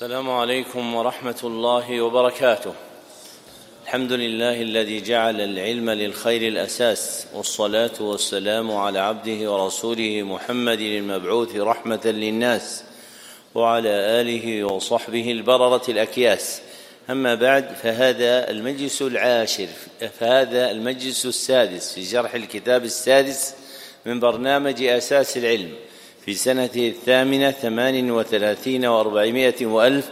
السلام عليكم ورحمة الله وبركاته. الحمد لله الذي جعل العلم للخير الأساس، والصلاة والسلام على عبده ورسوله محمد المبعوث رحمة للناس، وعلى آله وصحبه البررة الأكياس. أما بعد، فهذا المجلس السادس في شرح الكتاب السادس من برنامج أساس العلم في سنته 38 و400 وألف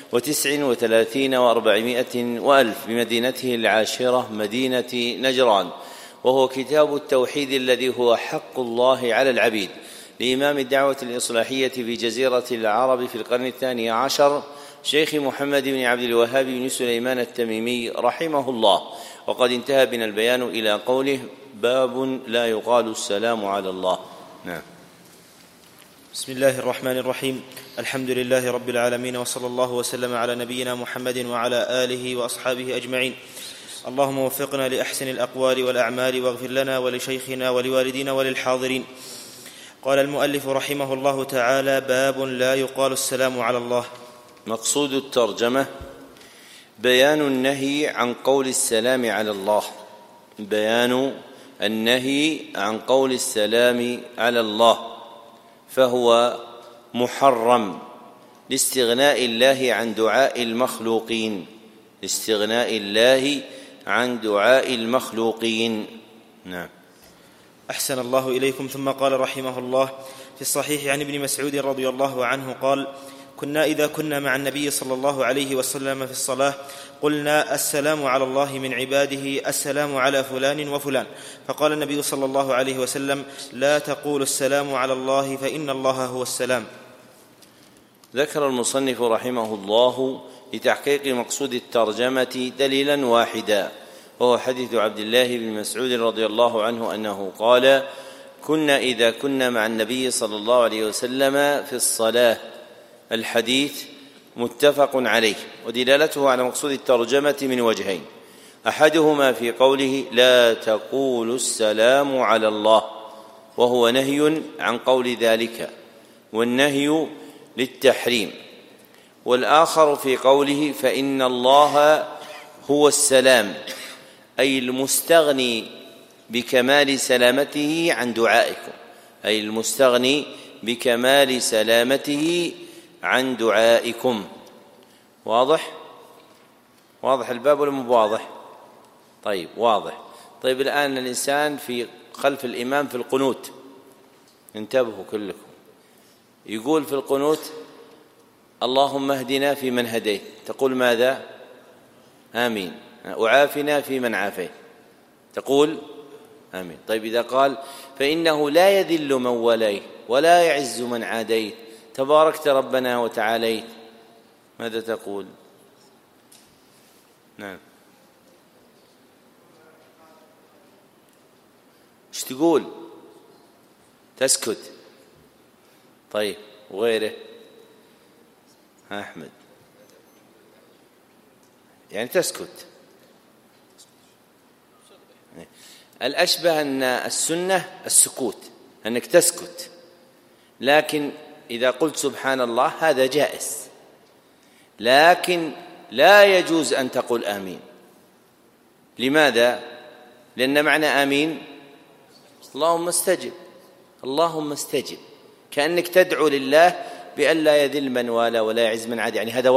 39 و400 وألف بمدينته العاشرة مدينة نجران، وهو كتاب التوحيد الذي هو حق الله على العبيد لإمام الدعوة الإصلاحية في جزيرة العرب في القرن 12 شيخ محمد بن عبد الوهاب بن سليمان التميمي رحمه الله. وقد انتهى بنا البيان إلى قوله: باب لا يقال السلام على الله. نعم. بسم الله الرحمن الرحيم. الحمد لله رب العالمين، وصلى الله وسلم على نبينا محمد وعلى آله وأصحابه أجمعين. اللهم وفقنا لأحسن الأقوال والأعمال، واغفر لنا ولشيخنا ولوالدينا وللحاضرين. قال المؤلف رحمه الله تعالى: باب لا يقال السلام على الله. مقصود الترجمة بيان النهي عن قول السلام على الله، بيان النهي عن قول السلام على الله، فهو محرم لاستغناء الله عن دعاء المخلوقين، لاستغناء الله عن دعاء المخلوقين. نعم. أحسن الله إليكم. ثم قال رحمه الله في الصحيح عن ابن مسعود رضي الله عنه قال: كنا إذا كنا مع النبي صلى الله عليه وسلم في الصلاة قلنا: السلام على الله من عباده، السلام على فلان وفلان. فقال النبي صلى الله عليه وسلم: لا تقولوا السلام على الله فإن الله هو السلام. ذكر المصنف رحمه الله لتحقيق مقصود الترجمة دليلا واحدا، وهو حديث عبد الله بن مسعود رضي الله عنه أنه قال: كنا إذا كنا مع النبي صلى الله عليه وسلم في الصلاة. الحديث متفق عليه، ودلالته على مقصود الترجمة من وجهين: أحدهما في قوله: لا تقولوا السلام على الله، وهو نهي عن قول ذلك، والنهي للتحريم. والآخر في قوله: فإن الله هو السلام، أي المستغني بكمال سلامته عن دعائكم، أي المستغني بكمال سلامته عن دعائكم. واضح الباب ولا مو واضح؟ طيب، واضح. طيب، الآن الإنسان في خلف الإمام في القنوت، انتبهوا كلكم، يقول في القنوت: اللهم اهدنا في من هديت، تقول ماذا؟ آمين. وعافنا في من عافيت، تقول آمين. طيب، إذا قال: فإنه لا يذل من وليت ولا يعز من عاديت، تباركت ربنا وتعاليت، ماذا تقول؟ نعم، ايش تقول؟ تسكت. طيب، وغيره؟ أحمد، يعني تسكت. الأشبه أن السنة السكوت، أنك تسكت، لكن إذا قلت سبحان الله هذا جائز، لكن لا يجوز أن تقول آمين. لماذا؟ لأن معنى آمين اللهم استجب، اللهم استجب، كأنك تدعو لله بأن لا يذل من والى ولا يعز من عاد، يعني هذا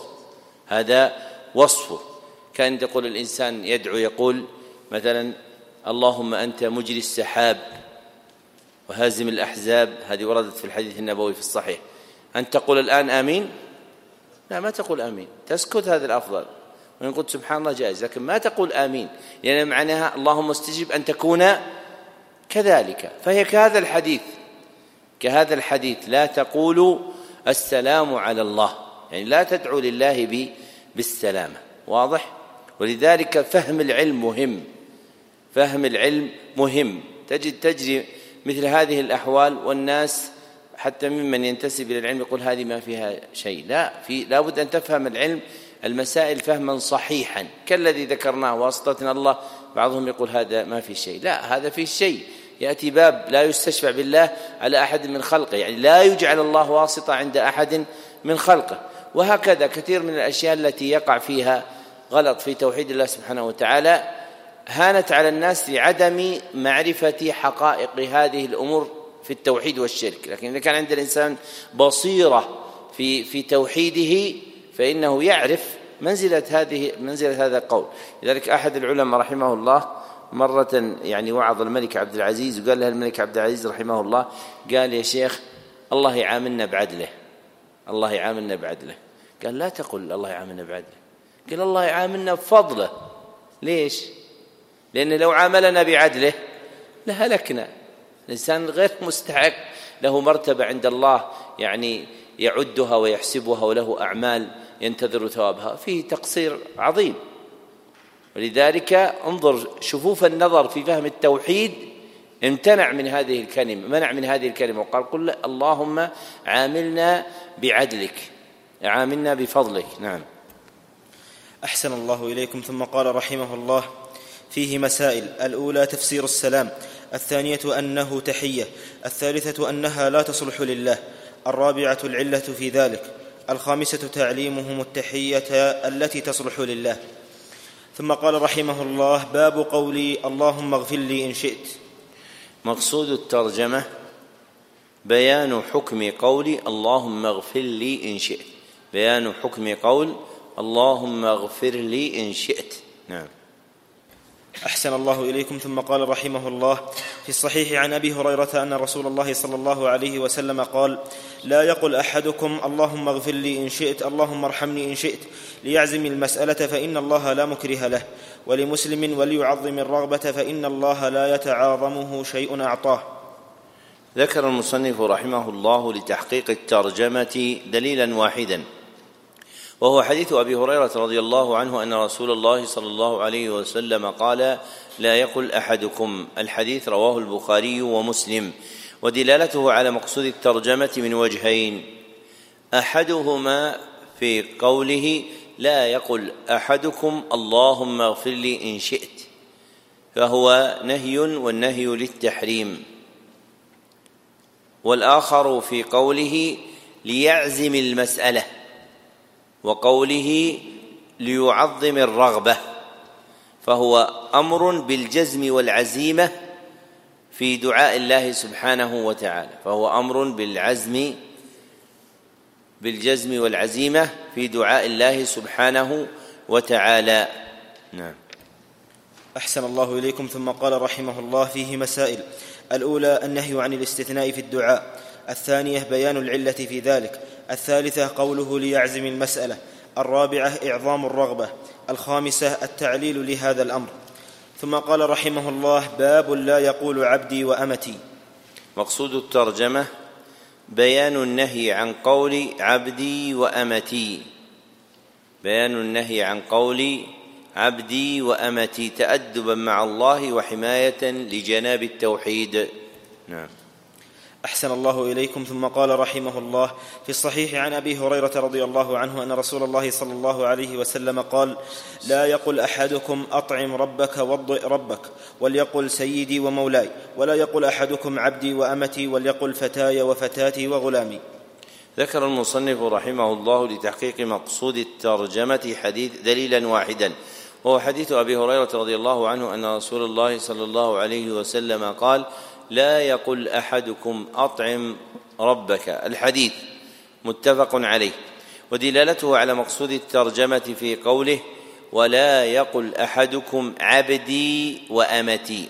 وصفه. كان تقول الإنسان يدعو يقول مثلا: اللهم أنت مجري السحاب وهازم الأحزاب، هذه وردت في الحديث النبوي في الصحيح. أن تقول الآن آمين؟ لا، ما تقول آمين، تسكت، هذا الأفضل. وإن قلت سبحان الله جائز، لكن ما تقول آمين، لأن يعني معناها اللهم استجب أن تكون كذلك. فهي كهذا الحديث لا تقولوا السلام على الله، يعني لا تدعو لله بالسلامة. واضح؟ ولذلك فهم العلم مهم. تجري مثل هذه الأحوال، والناس حتى ممن ينتسب إلى العلم يقول هذه ما فيها شيء. لا بد أن تفهم العلم المسائل فهما صحيحا، كالذي ذكرناه واسطة الله. بعضهم يقول هذا ما في شيء، لا، هذا فيه شيء. يأتي باب لا يستشفع بالله على أحد من خلقه، يعني لا يجعل الله واسطة عند أحد من خلقه. وهكذا كثير من الأشياء التي يقع فيها غلط في توحيد الله سبحانه وتعالى هانت على الناس لعدم معرفة حقائق هذه الأمور في التوحيد والشرك. لكن إذا كان عند الإنسان بصيرة في توحيده فإنه يعرف منزلة هذا القول. لذلك أحد العلماء رحمه الله مرة وعظ الملك عبد العزيز، وقال له الملك عبد العزيز رحمه الله، قال يا شيخ الله يعاملنا بعدله، الله يعاملنا بعدله. قال لا تقل الله يعاملنا بعدله، قال الله يعاملنا بفضله. ليش؟ لأن لو عاملنا بعدله لهلكنا. الإنسان غير مستحق، له مرتبة عند الله يعدها ويحسبها، وله أعمال ينتظر ثوابها، فيه تقصير عظيم. ولذلك انظر شفوف النظر في فهم التوحيد، امتنع من هذه الكلمة، منع من هذه الكلمة وقال قل اللهم عاملنا بعدلك، عاملنا بفضلك. نعم. أحسن الله إليكم. ثم قال رحمه الله: فيه مسائل: الأولى تفسير السلام، الثانية أنه تحية، الثالثة أنها لا تصلح لله، الرابعة العلة في ذلك، الخامسة تعليمهم التحية التي تصلح لله. ثم قال رحمه الله: باب قولي اللهم اغفر لي إن شئت. مقصود الترجمة بيان حكم قول اللهم اغفر لي إن شئت، بيان حكم قول اللهم اغفر لي إن شئت. نعم. أحسن الله إليكم. ثم قال رحمه الله: في الصحيح عن أبي هريرة أن رسول الله صلى الله عليه وسلم قال: لا يقل أحدكم اللهم اغفر لي إن شئت اللهم ارحمني إن شئت، ليعزم المسألة فإن الله لا مكره له. ولمسلم: وليعظم الرغبة فإن الله لا يتعاظمه شيء أعطاه. ذكر المصنف رحمه الله لتحقيق الترجمة دليلا واحدا، وهو حديث أبي هريرة رضي الله عنه أن رسول الله صلى الله عليه وسلم قال: لا يقل أحدكم. الحديث رواه البخاري ومسلم، ودلالته على مقصود الترجمة من وجهين: أحدهما في قوله لا يقل أحدكم اللهم اغفر لي إن شئت، فهو نهي، والنهي للتحريم. والآخر في قوله ليعزم المسألة، وقوله ليعظم الرغبة، فهو أمر بالجزم والعزيمة في دعاء الله سبحانه وتعالى، فهو أمر بالجزم والعزيمة في دعاء الله سبحانه وتعالى. نعم. أحسن الله إليكم. ثم قال رحمه الله: فيه مسائل: الأولى النهي عن الاستثناء في الدعاء، الثانية بيان العلة في ذلك، الثالثة قوله ليعزم المسألة، الرابعة إعظام الرغبة، الخامسة التعليل لهذا الأمر. ثم قال رحمه الله: باب لا يقول عبدي وأمتي. مقصود الترجمة بيان النهي عن قول عبدي وأمتي، بيان النهي عن قول عبدي وأمتي تأدبا مع الله وحماية لجناب التوحيد. نعم. أحسن الله إليكم. ثم قال رحمه الله: في الصحيح عن أبي هريرة رضي الله عنه أن رسول الله صلى الله عليه وسلم قال: لا يقل أحدكم أطعم ربك وضئ ربك، وليقل سيدي ومولاي، ولا يقل أحدكم عبدي وأمتي، وليقل فتاي وفتاتي وغلامي. ذكر المصنف رحمه الله لتحقيق مقصود الترجمة حديث دليلا واحدا، وهو حديث أبي هريرة رضي الله عنه أن رسول الله صلى الله عليه وسلم قال: لا يقل أحدكم أطعم ربك. الحديث متفق عليه، ودلالته على مقصود الترجمة في قوله ولا يقل أحدكم عبدي وأمتي،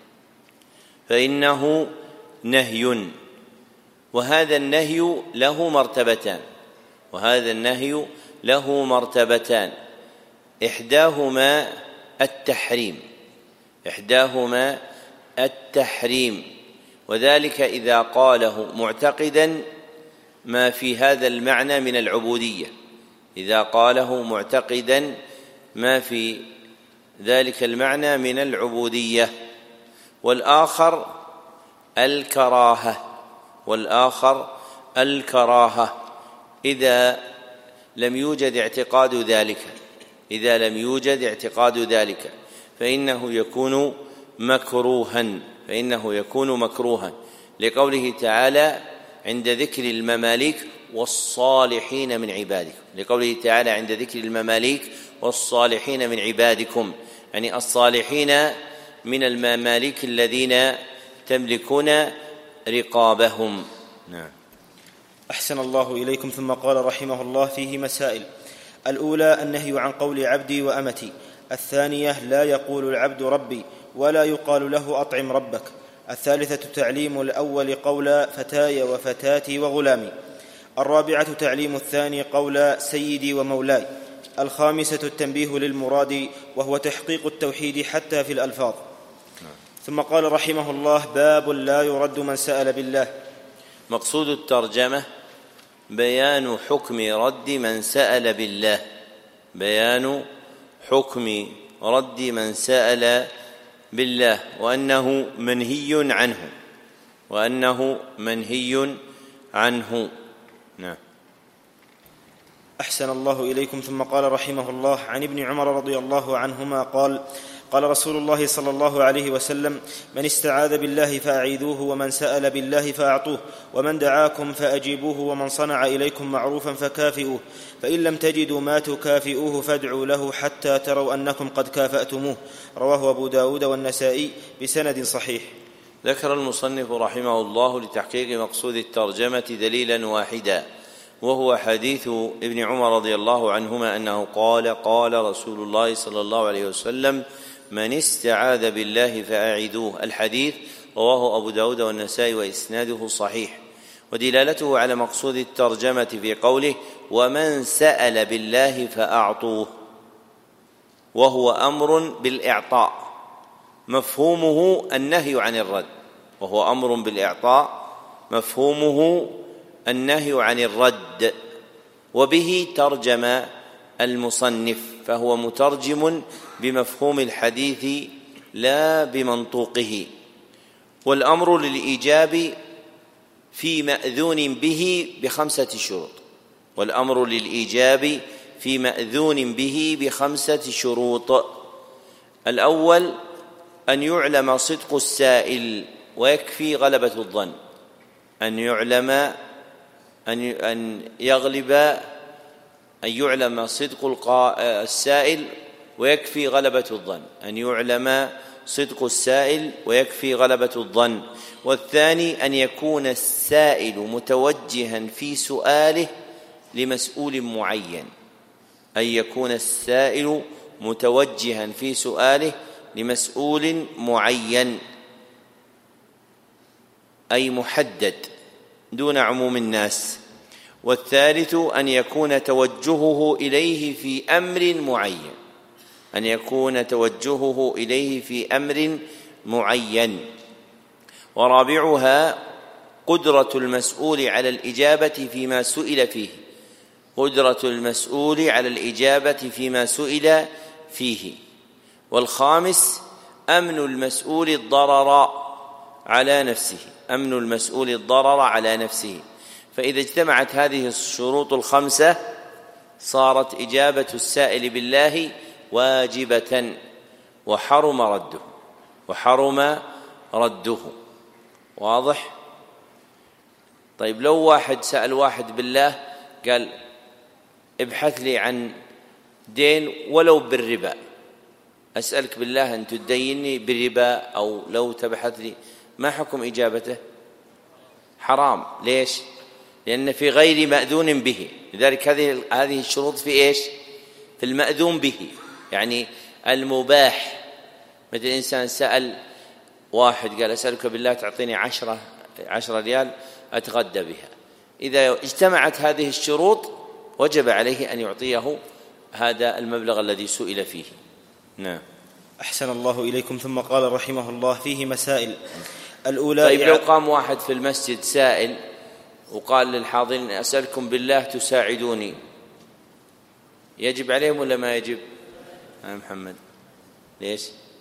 فإنه نهي، وهذا النهي له مرتبتان، وهذا النهي له مرتبتان، إحداهما التحريم، وذلك إذا قاله معتقدا ما في هذا المعنى من العبودية، إذا قاله معتقدا ما في ذلك المعنى من العبودية. والآخر الكراهة إذا لم يوجد اعتقاد ذلك، فإنه يكون مكروها، لقوله تعالى عند ذكر المماليك: والصالحين من عبادكم، لقوله تعالى عند ذكر المماليك والصالحين من عبادكم، يعني الصالحين من المماليك الذين تملكون رقابهم. نعم. أحسن الله إليكم. ثم قال رحمه الله: فيه مسائل. الأولى النهي عن قول عبدي وأمتي. الثانية لا يقول العبد ربي ولا يقال له أطعم ربك. الثالثة تعليم الأول قول فتاي وفتاتي وغلامي. الرابعة تعليم الثاني قول سيدي ومولاي. الخامسة التنبيه للمراد وهو تحقيق التوحيد حتى في الألفاظ. ثم قال رحمه الله: باب لا يرد من سأل بالله. مقصود الترجمة بيان حكم رد من سأل بالله، بيان حكم رد من سأل بالله، وأنه منهي عنه، وأنه منهي عنه. نعم. أحسن الله إليكم. ثم قال رحمه الله: عن ابن عمر رضي الله عنهما قال: قال رسول الله صلى الله عليه وسلم: من استعاذ بالله فأعيذوه، ومن سأل بالله فأعطوه، ومن دعاكم فأجيبوه، ومن صنع إليكم معروفا فكافئوه، فإن لم تجدوا ما تكافئوه فادعوا له حتى تروا أنكم قد كافأتموه. رواه أبو داود والنسائي بسند صحيح. ذكر المصنف رحمه الله لتحقيق مقصود الترجمة دليلا واحدا، وهو حديث ابن عمر رضي الله عنهما أنه قال: قال رسول الله صلى الله عليه وسلم: من استعاذ بالله فأعيذوه. الحديث رواه أبو داود والنسائي وإسناده صحيح. ودلالته على مقصود الترجمة في قوله: ومن سأل بالله فأعطوه، وهو أمر بالإعطاء، مفهومه النهي عن الرد، وهو أمر بالإعطاء مفهومه النهي عن الرد. وبه ترجم المصنف، فهو مترجم بمفهوم الحديث لا بمنطوقه. والأمر للإيجاب في مأذون به ب5 شروط، والأمر للإيجاب في مأذون به ب5 شروط. الأول أن يعلم صدق السائل ويكفي غلبة الظن، أن يعلم أن يعلم صدق السائل ويكفي غلبة الظن، أن يعلم صدق السائل ويكفي غلبة الظن. والثاني أن يكون السائل متوجها في سؤاله لمسؤول معين، أن يكون السائل متوجها في سؤاله لمسؤول معين، أي محدد دون عموم الناس. والثالث أن يكون توجهه إليه في أمر معين، أن يكون توجهه إليه في أمر معين. ورابعها قدرة المسؤول على الإجابة فيما سئل فيه، قدرة المسؤول على الإجابة فيما سئل فيه. والخامس أمن المسؤول الضرر على نفسه، أمن المسؤول الضرر على نفسه. فإذا اجتمعت هذه الشروط ال5 صارت إجابة السائل بالله واجبة وحرم رده. واضح؟ طيب، لو واحد سأل واحد بالله قال: ابحث لي عن دين ولو بالربا، أسألك بالله أن تديني بالربا، أو لو تبحث لي، ما حكم إجابته؟ حرام. ليش؟ لأن في غير مأذون به. لذلك هذه الشروط في إيش؟ في المأذون به، يعني المباح. مثل إنسان سأل واحد قال: أسألك بالله تعطيني 10 ريال أتغدى بها. إذا اجتمعت هذه الشروط وجب عليه أن يعطيه هذا المبلغ الذي سئل فيه. نعم. أحسن الله إليكم. ثم قال رحمه الله: فيه مسائل. الأولى: طيب، لو قام واحد في المسجد سائل وقال للحاضرين: أسألكم بالله تساعدوني، يجب عليهم ولا ما يجب؟ محمد، ليش؟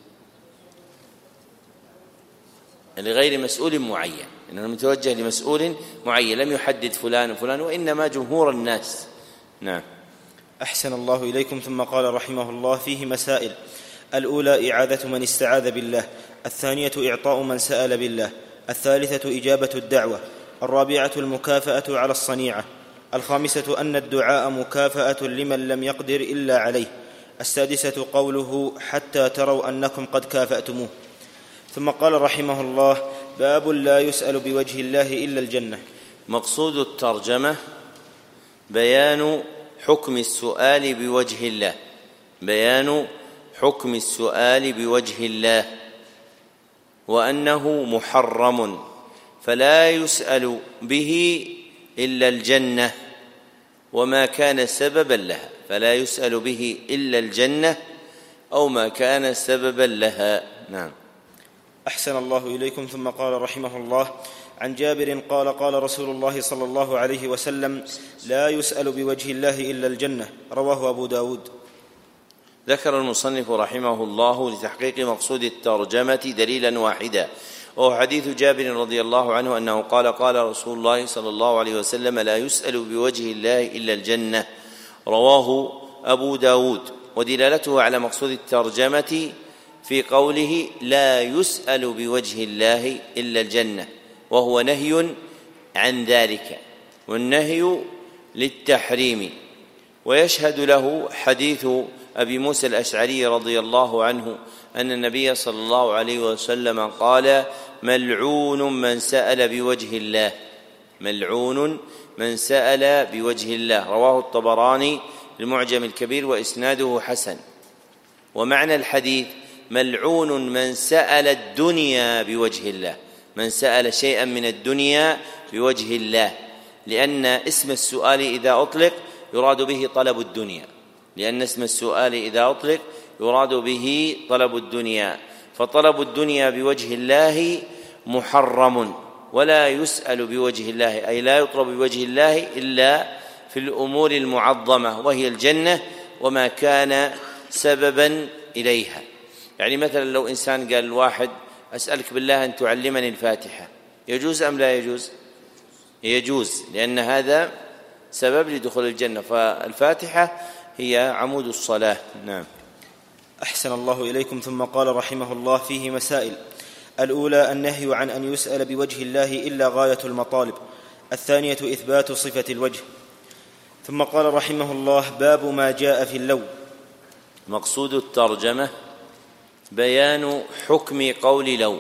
لغير مسؤول معين، إنه متوجه لمسؤول معين، لم يحدد فلان وفلان، وإنما جمهور الناس. نعم. أحسن الله إليكم. ثم قال رحمه الله: فيه مسائل. الأولى: إعاذة من استعاذ بالله. الثانية: إعطاء من سأل بالله. الثالثة: إجابة الدعوة. الرابعة: المكافأة على الصنيعة. الخامسة أن الدعاء مكافأة لمن لم يقدر إلا عليه. السادسة قوله حتى تروا أنكم قد كافأتموه. ثم قال رحمه الله: باب لا يسأل بوجه الله إلا الجنة. مقصود الترجمة بيان حكم السؤال بوجه الله، بيان حكم السؤال بوجه الله، وأنه محرم فلا يسأل به إلا الجنة وما كان سببا لها، فلا يسأل به إلا الجنة أو ما كان سببا لها. نعم. أحسن الله إليكم. ثم قال رحمه الله: عن جابر قال: قال رسول الله صلى الله عليه وسلم: لا يسأل بوجه الله إلا الجنة. رواه أبو داود. ذكر المصنف رحمه الله لتحقيق مقصود الترجمة دليلا واحدا، وهو حديث جابر رضي الله عنه أنه قال: قال رسول الله صلى الله عليه وسلم: لا يسأل بوجه الله إلا الجنة. رواه أبو داود. ودلالته على مقصود الترجمة في قوله لا يسأل بوجه الله إلا الجنة، وهو نهي عن ذلك، والنهي للتحريم. ويشهد له حديث أبي موسى الأشعري رضي الله عنه أن النبي صلى الله عليه وسلم قال: ملعون من سأل بوجه الله، ملعون من سأل بوجه الله. رواه الطبراني المعجم الكبير وإسناده حسن. ومعنى الحديث: ملعون من سأل الدنيا بوجه الله، من سأل شيئا من الدنيا بوجه الله، لأن اسم السؤال إذا أطلق يراد به طلب الدنيا، لأن اسم السؤال إذا أطلق يراد به طلب الدنيا، فطلب الدنيا بوجه الله محرم، ولا يسأل بوجه الله، أي لا يطلب بوجه الله إلا في الأمور المعظمة وهي الجنة وما كان سببا إليها. يعني مثلا لو إنسان قال الواحد: أسألك بالله أن تعلمني الفاتحة، يجوز أم لا يجوز؟ يجوز، لأن هذا سبب لدخول الجنة، فالفاتحة هي عمود الصلاة. نعم. أحسن الله إليكم. ثم قال رحمه الله: فيه مسائل. الأولى: النهي عن أن يسأل بوجه الله إلا غاية المطالب. الثانية: إثبات صفة الوجه. ثم قال رحمه الله: باب ما جاء في اللو. مقصود الترجمة بيان حكم قول لو،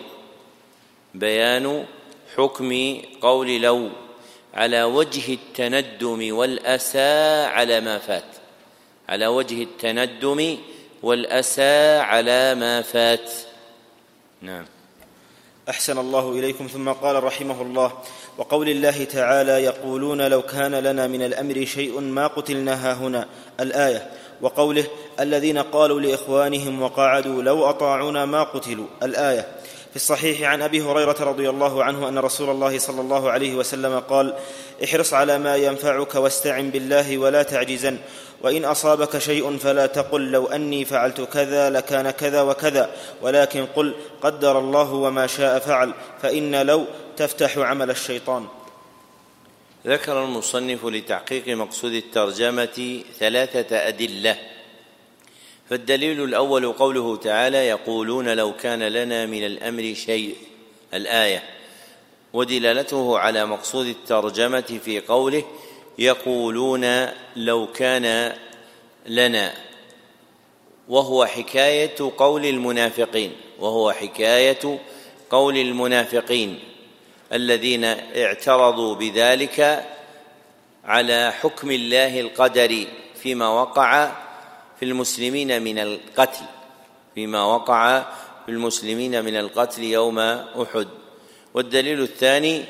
بيان حكم قول لو على وجه التندم والأسى على ما فات، على وجه التندم والأسى على ما فات. نعم. أحسن الله إليكم. ثم قال رحمه الله: وقول الله تعالى: يقولون لو كان لنا من الأمر شيء ما قتلنا هاهنا. الآية. وقوله: الذين قالوا لإخوانهم وقعدوا لو أطاعونا ما قتلوا. الآية. في الصحيح عن أبي هريرة رضي الله عنه أن رسول الله صلى الله عليه وسلم قال: احرص على ما ينفعك واستعن بالله ولا تعجزن، وإن أصابك شيء فلا تقل لو أني فعلت كذا لكان كذا وكذا، ولكن قل قدر الله وما شاء فعل، فإن لو تفتح عمل الشيطان. ذكر المصنف لتحقيق مقصود الترجمة 3 أدلة. فالدليل الأول قوله تعالى: يقولون لو كان لنا من الأمر شيء. الآية. ودلالته على مقصود الترجمة في قوله: يقولون لو كان لنا، وهو حكاية قول المنافقين، وهو حكاية قول المنافقين الذين اعترضوا بذلك على حكم الله القدري فيما وقع في المسلمين من القتل، فيما وقع في المسلمين من القتل يوم أحد. والدليل الثاني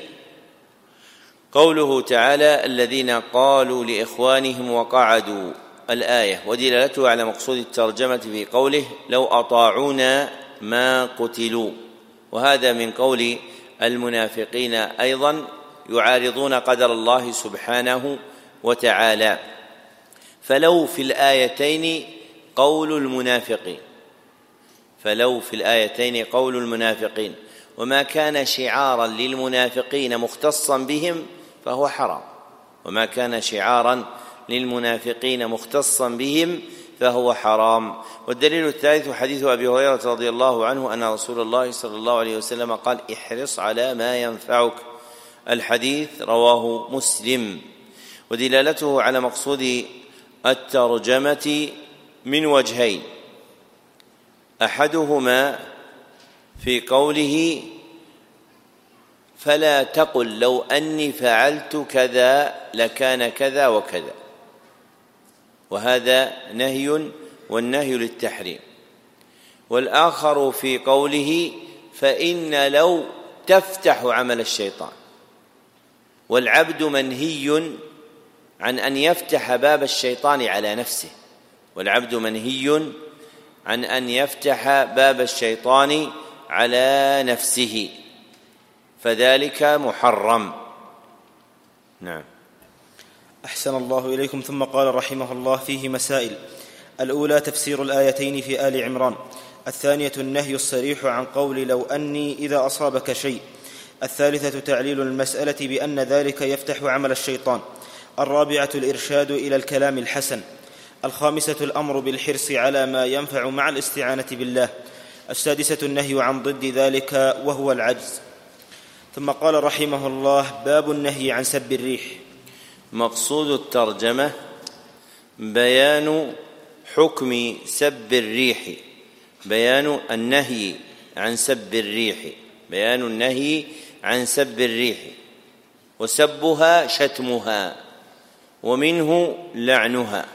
قوله تعالى: الذين قالوا لإخوانهم وقعدوا. الآية. ودلالته على مقصود الترجمة في قوله: لو أطاعونا ما قتلوا. وهذا من قول المنافقين أيضا، يعارضون قدر الله سبحانه وتعالى. فلو في الآيتين قول المنافقين، فلو في الآيتين قول المنافقين، وما كان شعارا للمنافقين مختصا بهم فهو حرام، وما كان شعارا للمنافقين مختصا بهم فهو حرام. والدليل الثالث حديث أبي هريرة رضي الله عنه أن رسول الله صلى الله عليه وسلم قال: احرص على ما ينفعك. الحديث رواه مسلم. ودلالته على مقصود الترجمة من وجهين: أحدهما في قوله: فلا تقل لو أني فعلت كذا لكان كذا وكذا، وهذا نهي، والنهي للتحريم. والآخر في قوله: فإن لو تفتح عمل الشيطان، والعبد منهي عن أن يفتح باب الشيطان على نفسه، والعبد منهي عن أن يفتح باب الشيطان على نفسه، فذلك محرم. نعم. أحسن الله إليكم. ثم قال رحمه الله: فيه مسائل: الأولى تفسير الآيتين في آل عمران، الثانية النهي الصريح عن قول لو أني إذا أصابك شيء، الثالثة تعليل المسألة بأن ذلك يفتح عمل الشيطان، الرابعة الإرشاد إلى الكلام الحسن، الخامسة الأمر بالحرص على ما ينفع مع الاستعانة بالله، السادسة النهي عن ضد ذلك وهو العجز. ثم قال رحمه الله: باب النهي عن سب الريح. مقصود الترجمة بيان حكم سب الريح، بيان النهي عن سب الريح، بيان النهي عن سب الريح، وسبها شتمها، ومنه لعنها.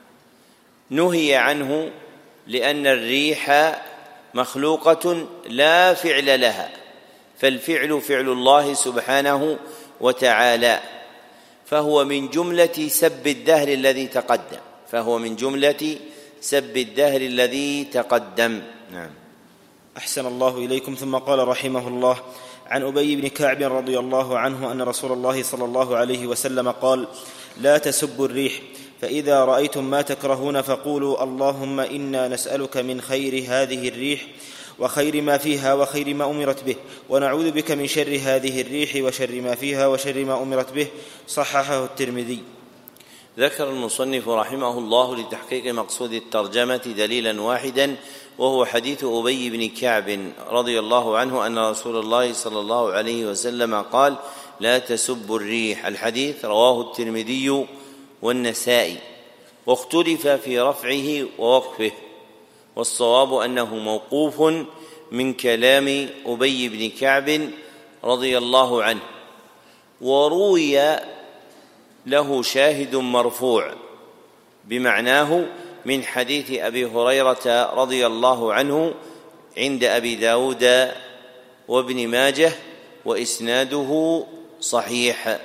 نهي عنه لأن الريح مخلوقة لا فعل لها، فالفعل فعل الله سبحانه وتعالى، فهو من جملة سب الدهر الذي تقدم، فهو من جملة سب الدهر الذي تقدم. نعم. أحسن الله إليكم. ثم قال رحمه الله: عن أبي بن كعب رضي الله عنه أن رسول الله صلى الله عليه وسلم قال: لا تسبوا الريح، فإذا رأيتم ما تكرهون فقولوا اللهم إنا نسألك من خير هذه الريح وخير ما فيها وخير ما أمرت به، ونعوذ بك من شر هذه الريح وشر ما فيها وشر ما أمرت به. صححه الترمذي. ذكر المصنف رحمه الله لتحقيق مقصود الترجمة دليلا واحدا، وهو حديث أبي بن كعب رضي الله عنه أن رسول الله صلى الله عليه وسلم قال: لا تسبوا الريح. الحديث رواه الترمذي والنسائي، واختلف في رفعه ووقفه، والصواب أنه موقوف من كلام أبي بن كعب رضي الله عنه، وروي له شاهد مرفوع بمعناه من حديث أبي هريرة رضي الله عنه عند أبي داود وابن ماجه، وإسناده صحيح.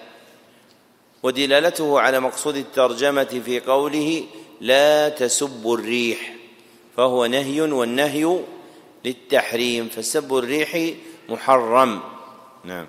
ودلالته على مقصود الترجمة في قوله: لا تسبوا الريح، فهو نهي، والنهي للتحريم، فسب الريح محرم. نعم.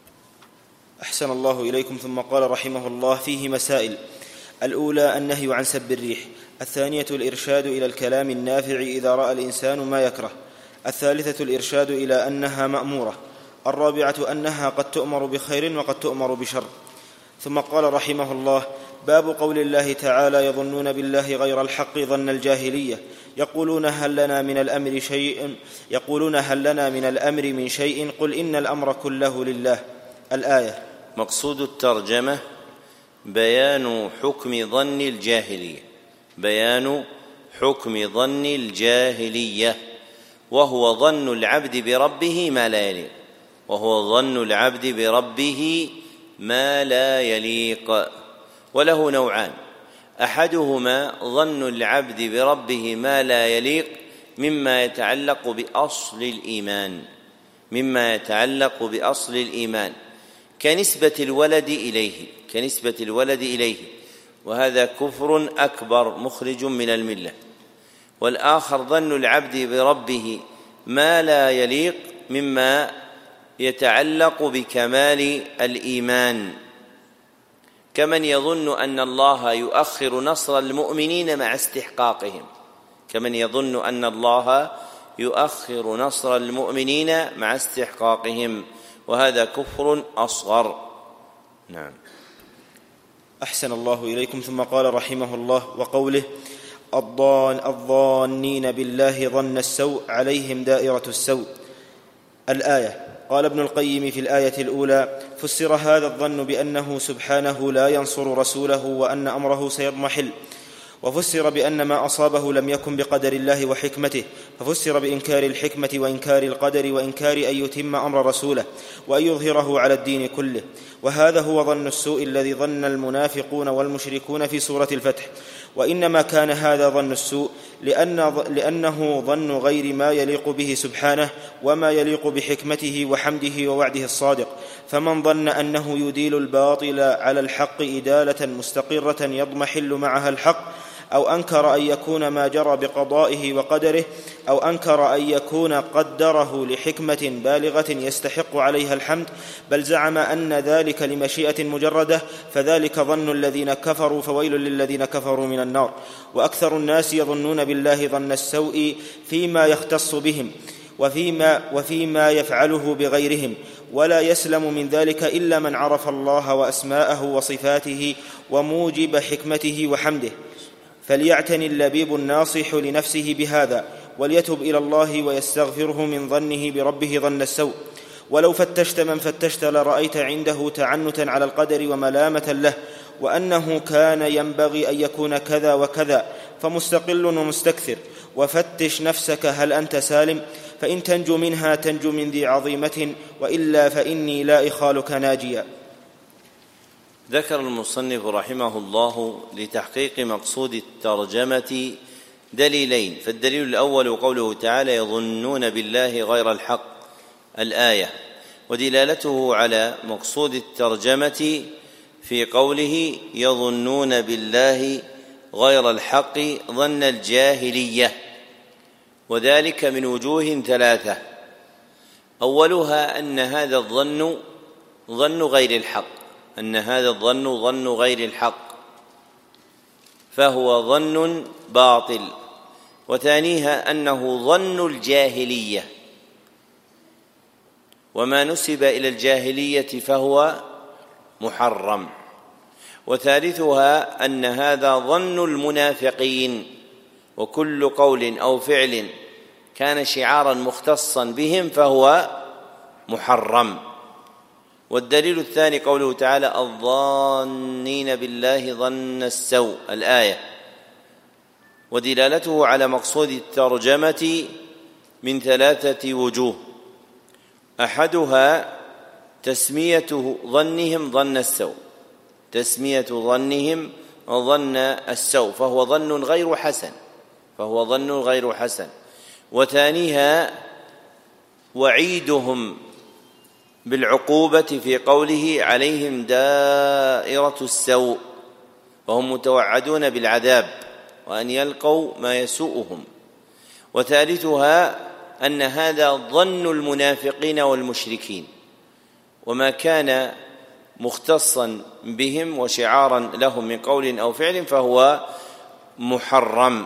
أحسن الله إليكم. ثم قال رحمه الله: فيه مسائل: الأولى النهي عن سب الريح، الثانية الإرشاد إلى الكلام النافع إذا رأى الإنسان ما يكره، الثالثة الإرشاد إلى أنها مأمورة، الرابعة أنها قد تؤمر بخير وقد تؤمر بشر. ثم قال رحمه الله: باب قول الله تعالى: يظنون بالله غير الحق ظن الجاهلية، يقولون هل لنا من الأمر من شيء قل إن الأمر كله لله. الآية. مقصود الترجمة بيان حكم ظن الجاهلية، بيان حكم ظن الجاهلية، وهو ظن العبد بربه ما لا يليق، وهو ظن العبد بربه ما لا يليق. وله نوعان: أحدهما ظن العبد بربه ما لا يليق مما يتعلق بأصل الإيمان، مما يتعلق بأصل الإيمان، كنسبة الولد إليه، وهذا كفر أكبر مخرج من الملة. والآخر ظن العبد بربه ما لا يليق مما يتعلق بكمال الإيمان، كمن يظن أن الله يؤخر نصر المؤمنين مع استحقاقهم، كمن يظن أن الله يؤخر نصر المؤمنين مع استحقاقهم، وهذا كفر أصغر. نعم. أحسن الله إليكم. ثم قال رحمه الله: وقوله: الظانين بالله ظن السوء عليهم دائرة السوء. الآية. قال ابن القيم في الآية الأولى: فسر هذا الظن بأنه سبحانه لا ينصر رسوله وأن أمره سيضمحل، وفسر بأن ما أصابه لم يكن بقدر الله وحكمته، ففسر بإنكار الحكمة وإنكار القدر وإنكار أن يتم أمر رسوله وأن يظهره على الدين كله. وهذا هو ظن السوء الذي ظن المنافقون والمشركون في سورة الفتح. وإنما كان هذا ظن السوء لأنه ظن غير ما يليق به سبحانه وما يليق بحكمته وحمده ووعده الصادق. فمن ظن أنه يديل الباطل على الحق إدالة مستقرة يضمحل معها الحق، أو أنكر أن يكون ما جرى بقضائه وقدره، أو أنكر أن يكون قدره لحكمة بالغة يستحق عليها الحمد، بل زعم أن ذلك لمشيئة مجردة، فذلك ظن الذين كفروا، فويل للذين كفروا من النار. وأكثر الناس يظنون بالله ظن السوء فيما يختص بهم وفيما يفعله بغيرهم، ولا يسلم من ذلك إلا من عرف الله وأسماءه وصفاته وموجب حكمته وحمده. فليعتني اللبيب الناصح لنفسه بهذا، وليتب إلى الله ويستغفره من ظنه بربه ظن السوء. ولو فتشت من فتشت لرأيت عنده تعنتا على القدر وملامة له، وأنه كان ينبغي أن يكون كذا وكذا، فمستقل ومستكثر. وفتش نفسك هل أنت سالم، فإن تنجو منها تنجو من ذي عظيمة، وإلا فإني لا إخالك ناجيا. ذكر المصنف رحمه الله لتحقيق مقصود الترجمة دليلين. فالدليل الأول قوله تعالى: يظنون بالله غير الحق، الآية، ودلالته على مقصود الترجمة في قوله يظنون بالله غير الحق ظن الجاهلية، وذلك من وجوه ثلاثة. أولها أن هذا الظن ظن غير الحق، أن هذا الظن ظن غير الحق، فهو ظن باطل. وثانيها أنه ظن الجاهلية، وما نسب إلى الجاهلية فهو محرم. وثالثها أن هذا ظن المنافقين، وكل قول أو فعل كان شعارا مختصا بهم فهو محرم. والدليل الثاني قوله تعالى: الظانين بالله ظن السوء، الآية، ودلالته على مقصود الترجمة من ثلاثة وجوه. أحدها تسمية ظنهم ظن السوء، تسمية ظنهم ظن السوء، فهو ظن غير حسن، فهو ظن غير حسن. وثانيها وعيدهم بالعقوبة في قوله عليهم دائرة السوء، وهم متوعدون بالعذاب وأن يلقوا ما يسوءهم. وثالثها أن هذا ظن المنافقين والمشركين، وما كان مختصا بهم وشعارا لهم من قول أو فعل فهو محرم.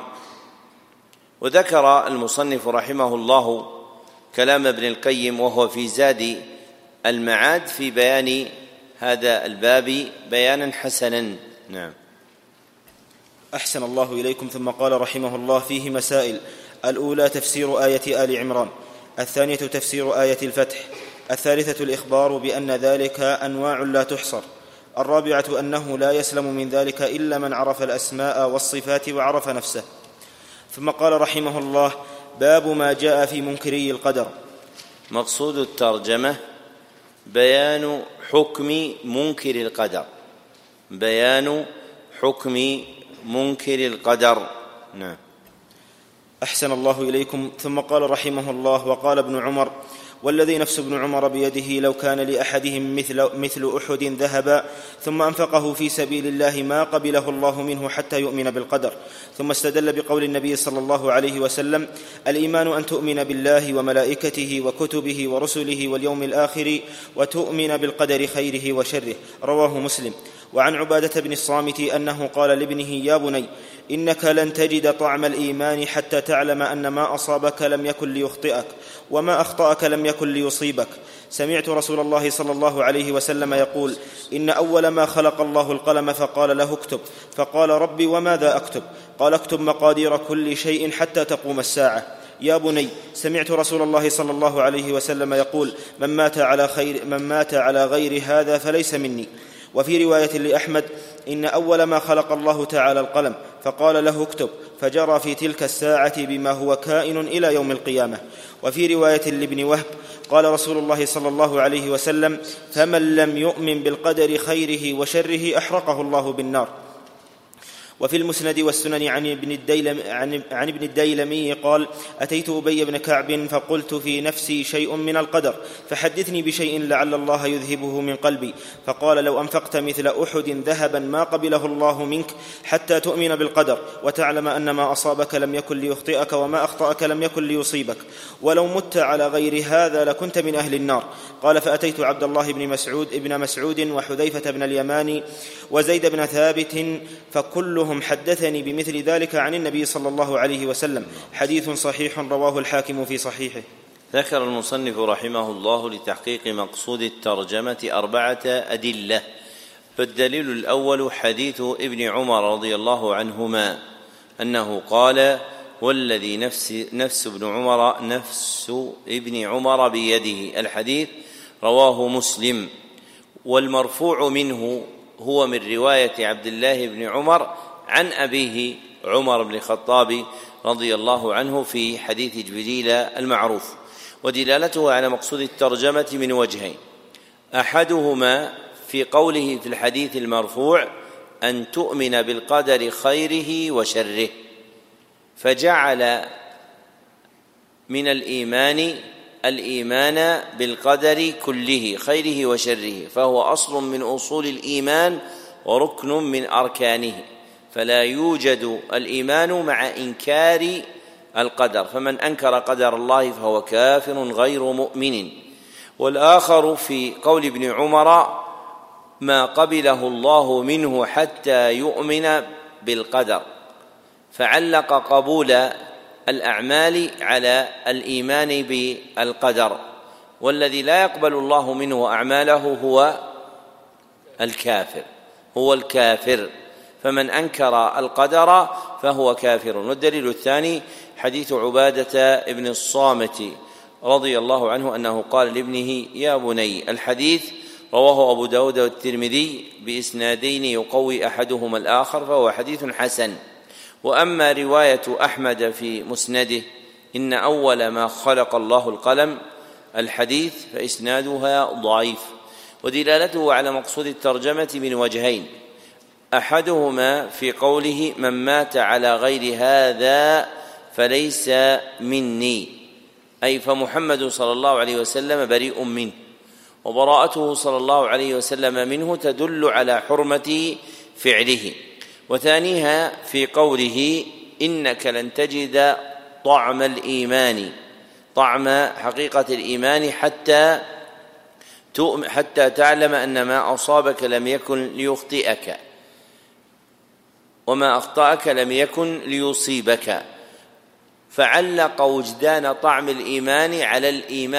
وذكر المصنف رحمه الله كلام ابن القيم وهو في زاد المعاد في بيان هذا الباب بيانا حسنا. نعم. أحسن الله إليكم. ثم قال رحمه الله: فيه مسائل: الأولى تفسير آية آل عمران، الثانية تفسير آية الفتح، الثالثة الإخبار بأن ذلك أنواع لا تحصر، الرابعة أنه لا يسلم من ذلك إلا من عرف الأسماء والصفات وعرف نفسه. ثم قال رحمه الله: باب ما جاء في منكري القدر. مقصود الترجمة بيان حكم منكر القدر، بيان حكم منكر القدر. نعم. أحسن الله إليكم. ثم قال رحمه الله: وقال ابن عمر: والذي نفس ابن عمر بيده لو كان لأحدهم مثل أحد ذهبا ثم أنفقه في سبيل الله ما قبله الله منه حتى يؤمن بالقدر. ثم استدل بقول النبي صلى الله عليه وسلم: الإيمان أن تؤمن بالله وملائكته وكتبه ورسله واليوم الآخر وتؤمن بالقدر خيره وشره. رواه مسلم. وعن عبادة بن الصامت أنه قال لابنه: يا بني، إنك لن تجد طعم الإيمان حتى تعلم أن ما أصابك لم يكن ليخطئك وما أخطأك لم يكن ليصيبك. سمعت رسول الله صلى الله عليه وسلم يقول: إن أول ما خلق الله القلم فقال له: اكتب. فقال: ربي وماذا أكتب؟ قال: اكتب مقادير كل شيء حتى تقوم الساعة. يا بني سمعت رسول الله صلى الله عليه وسلم يقول من مات على غير هذا فليس مني. وفي رواية لأحمد إن أول ما خلق الله تعالى القلم فقال له اكتب، فجرى في تلك الساعة بما هو كائن إلى يوم القيامة. وفي رواية لابن وهب قال رسول الله صلى الله عليه وسلم فمن لم يؤمن بالقدر خيره وشره أحرقه الله بالنار. وفي المسند والسنن عن ابن الديلمي قال أتيت أبي بن كعب فقلت في نفسي شيء من القدر فحدثني بشيء لعل الله يذهبه من قلبي، فقال لو أنفقت مثل أحد ذهبا ما قبله الله منك حتى تؤمن بالقدر وتعلم أن ما أصابك لم يكن ليخطئك وما أخطأك لم يكن ليصيبك، ولو مت على غير هذا لكنت من أهل النار. قال فأتيت عبد الله بن مسعود وحذيفة بن اليمان وزيد بن ثابت فكلهم حدثني بمثل ذلك عن النبي صلى الله عليه وسلم. حديث صحيح رواه الحاكم في صحيحه. ذكر المصنف رحمه الله لتحقيق مقصود الترجمة 4 أدلة. فالدليل الأول حديث ابن عمر رضي الله عنهما أنه قال والذي نفس ابن عمر بيده. الحديث رواه مسلم. والمرفوع منه هو من رواية عبد الله بن عمر عن أبيه عمر بن الخطاب رضي الله عنه في حديث جبريل المعروف. ودلالته على مقصود الترجمة من وجهين: أحدهما في قوله في الحديث المرفوع أن تؤمن بالقدر خيره وشره، فجعل من الإيمان بالقدر كله خيره وشره، فهو أصل من أصول الإيمان وركن من أركانه، فلا يوجد الإيمان مع إنكار القدر، فمن أنكر قدر الله فهو كافر غير مؤمن. والآخر في قول ابن عمر ما قبله الله منه حتى يؤمن بالقدر، فعلق قبول الأعمال على الإيمان بالقدر، والذي لا يقبل الله منه أعماله هو الكافر، فمن أنكر القدر فهو كافر. والدليل الثاني حديث عبادة بن الصامت رضي الله عنه أنه قال لابنه يا بني. الحديث رواه أبو داود والترمذي بإسنادين يقوي أحدهما الآخر، فهو حديث حسن. وأما رواية أحمد في مسنده إن أول ما خلق الله القلم الحديث فإسنادها ضعيف. ودلالته على مقصود الترجمة من وجهين: أحدهما في قوله من مات على غير هذا فليس مني، أي فمحمد صلى الله عليه وسلم بريء منه، وبراءته صلى الله عليه وسلم منه تدل على حرمة فعله. وثانيها في قوله إنك لن تجد طعم حقيقة الإيمان حتى تعلم أن ما أصابك لم يكن ليخطئك وما أخطأك لم يكن ليصيبك، فعلق وجدان طعم الإيمان على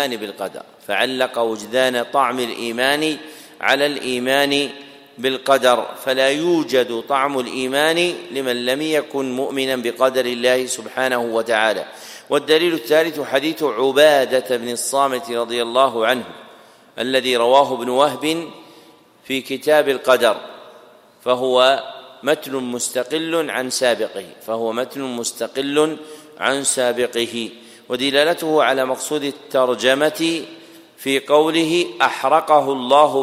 الإيمان بالقدر، فلا يوجد طعم الإيمان لمن لم يكن مؤمنا بقدر الله سبحانه وتعالى. والدليل الثالث حديث عبادة بن الصامت رضي الله عنه الذي رواه ابن وهب في كتاب القدر، فهو متن مستقل عن سابقه. ودلالته على مقصود الترجمة في قوله أحرقه الله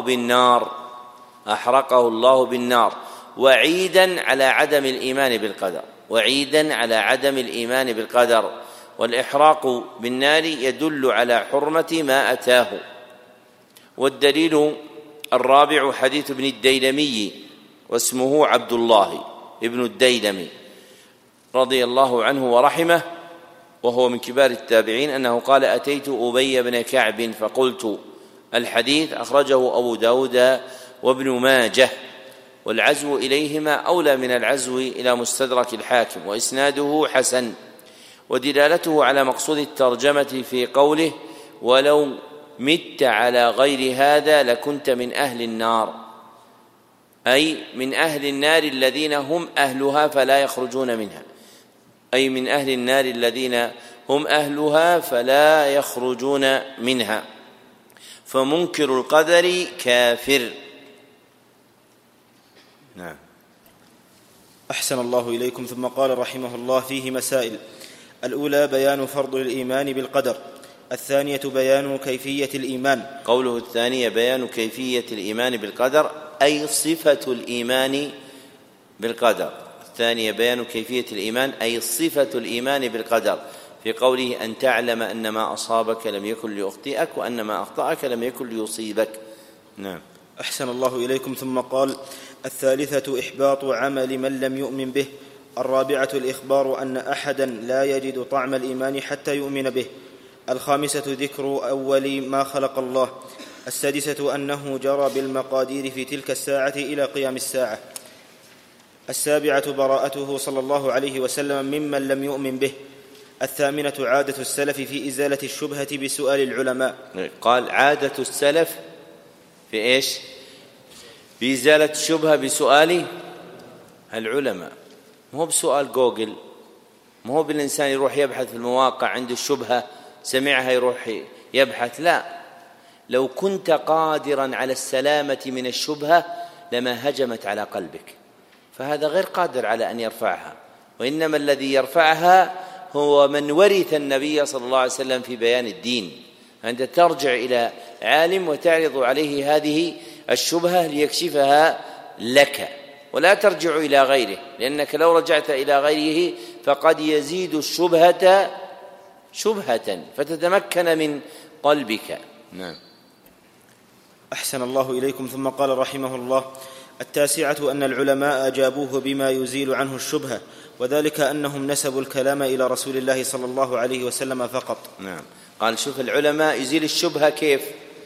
بالنار وعيدا على عدم الإيمان بالقدر، والإحراق بالنار يدل على حرمة ما أتاه. والدليل الرابع حديث ابن الديلمي واسمه عبد الله ابن الديلمي رضي الله عنه ورحمه، وهو من كبار التابعين، أنه قال أتيت أبي بن كعب فقلت. الحديث أخرجه أبو داود وابن ماجه، والعزو إليهما أولى من العزو إلى مستدرك الحاكم، وإسناده حسن. ودلالته على مقصود الترجمة في قوله ولو مت على غير هذا لكنت من أهل النار، أي من أهل النار الذين هم أهلها فلا يخرجون منها، أي من أهل النار الذين هم أهلها فلا يخرجون منها، فمنكر القدر كافر. نعم. أحسن الله إليكم. ثم قال رحمه الله: فيه مسائل. الأولى بيان فرض الإيمان بالقدر. الثانية بيان كيفية الإيمان. قوله الثانية بيان كيفية الإيمان بالقدر أي صفة الإيمان بالقدر. الثانية بيان كيفية الإيمان أي صفة الإيمان بالقدر، في قوله: أن تعلم أن ما أصابك لم يكن ليخطئك وأن ما أخطأك لم يكن ليصيبك. نعم. أحسن الله إليكم. ثم قال: الثالثة إحباط عمل من لم يؤمن به. الرابعة الإخبار أن أحدا لا يجد طعم الإيمان حتى يؤمن به. الخامسة ذكر أول ما خلق الله. السادسة أنه جرى بالمقادير في تلك الساعة إلى قيام الساعة. السابعة براءته صلى الله عليه وسلم ممن لم يؤمن به. الثامنة عادة السلف في إزالة الشبهة بسؤال العلماء. قال عادة السلف في إيش؟ بإزالة الشبهة بسؤال العلماء، مو بسؤال جوجل، مو بالإنسان يروح يبحث في المواقع عنده الشبهة سمعها يروح يبحث. لا، لو كنت قادرا على السلامة من الشبهة لما هجمت على قلبك، فهذا غير قادر على أن يرفعها، وإنما الذي يرفعها هو من ورث النبي صلى الله عليه وسلم في بيان الدين. أنت ترجع إلى عالم وتعرض عليه هذه الشبهة ليكشفها لك، ولا ترجع إلى غيره، لأنك لو رجعت إلى غيره فقد يزيد الشبهة شبهة فتتمكن من قلبك. نعم. أحسن الله إليكم. ثم قال رحمه الله: التاسعة أن العلماء أجابوه بما يزيل عنه الشبهة، وذلك أنهم نسبوا الكلام إلى رسول الله صلى الله عليه وسلم فقط. نعم. قال شوف العلماء يزيل الشبهة كيف؟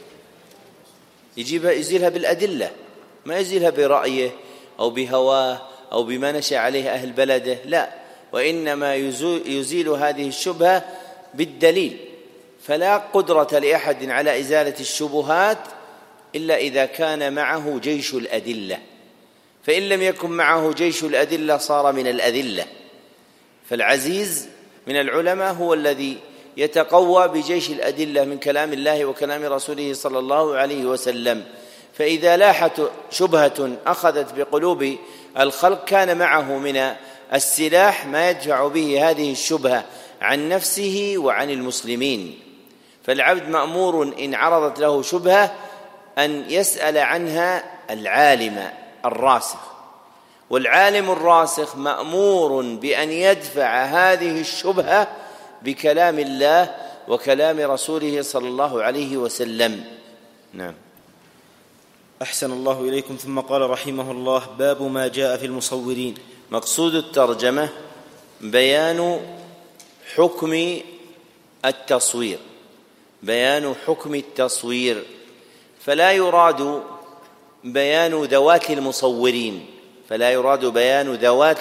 يزيلها بالأدلة، ما يزيلها برأيه أو بهواه أو بما نشأ عليه أهل بلده، لا، وإنما يزيل هذه الشبهة بالدليل. فلا قدرة لأحد على إزالة الشبهات إلا إذا كان معه جيش الأدلة، فإن لم يكن معه جيش الأدلة صار من الأذلة. فالعزيز من العلماء هو الذي يتقوى بجيش الأدلة من كلام الله وكلام رسوله صلى الله عليه وسلم. فإذا لاحت شبهة أخذت بقلوب الخلق كان معه من السلاح ما يدفع به هذه الشبهة عن نفسه وعن المسلمين. فالعبد مأمور إن عرضت له شبهة أن يسأل عنها العالم الراسخ، والعالم الراسخ مأمور بأن يدفع هذه الشبهة بكلام الله وكلام رسوله صلى الله عليه وسلم. نعم. أحسن الله إليكم. ثم قال رحمه الله: باب ما جاء في المصورين. مقصود الترجمة بيان حكم التصوير، بيان حكم التصوير، فلا يراد بيان ذوات المصورين، فلا يراد بيان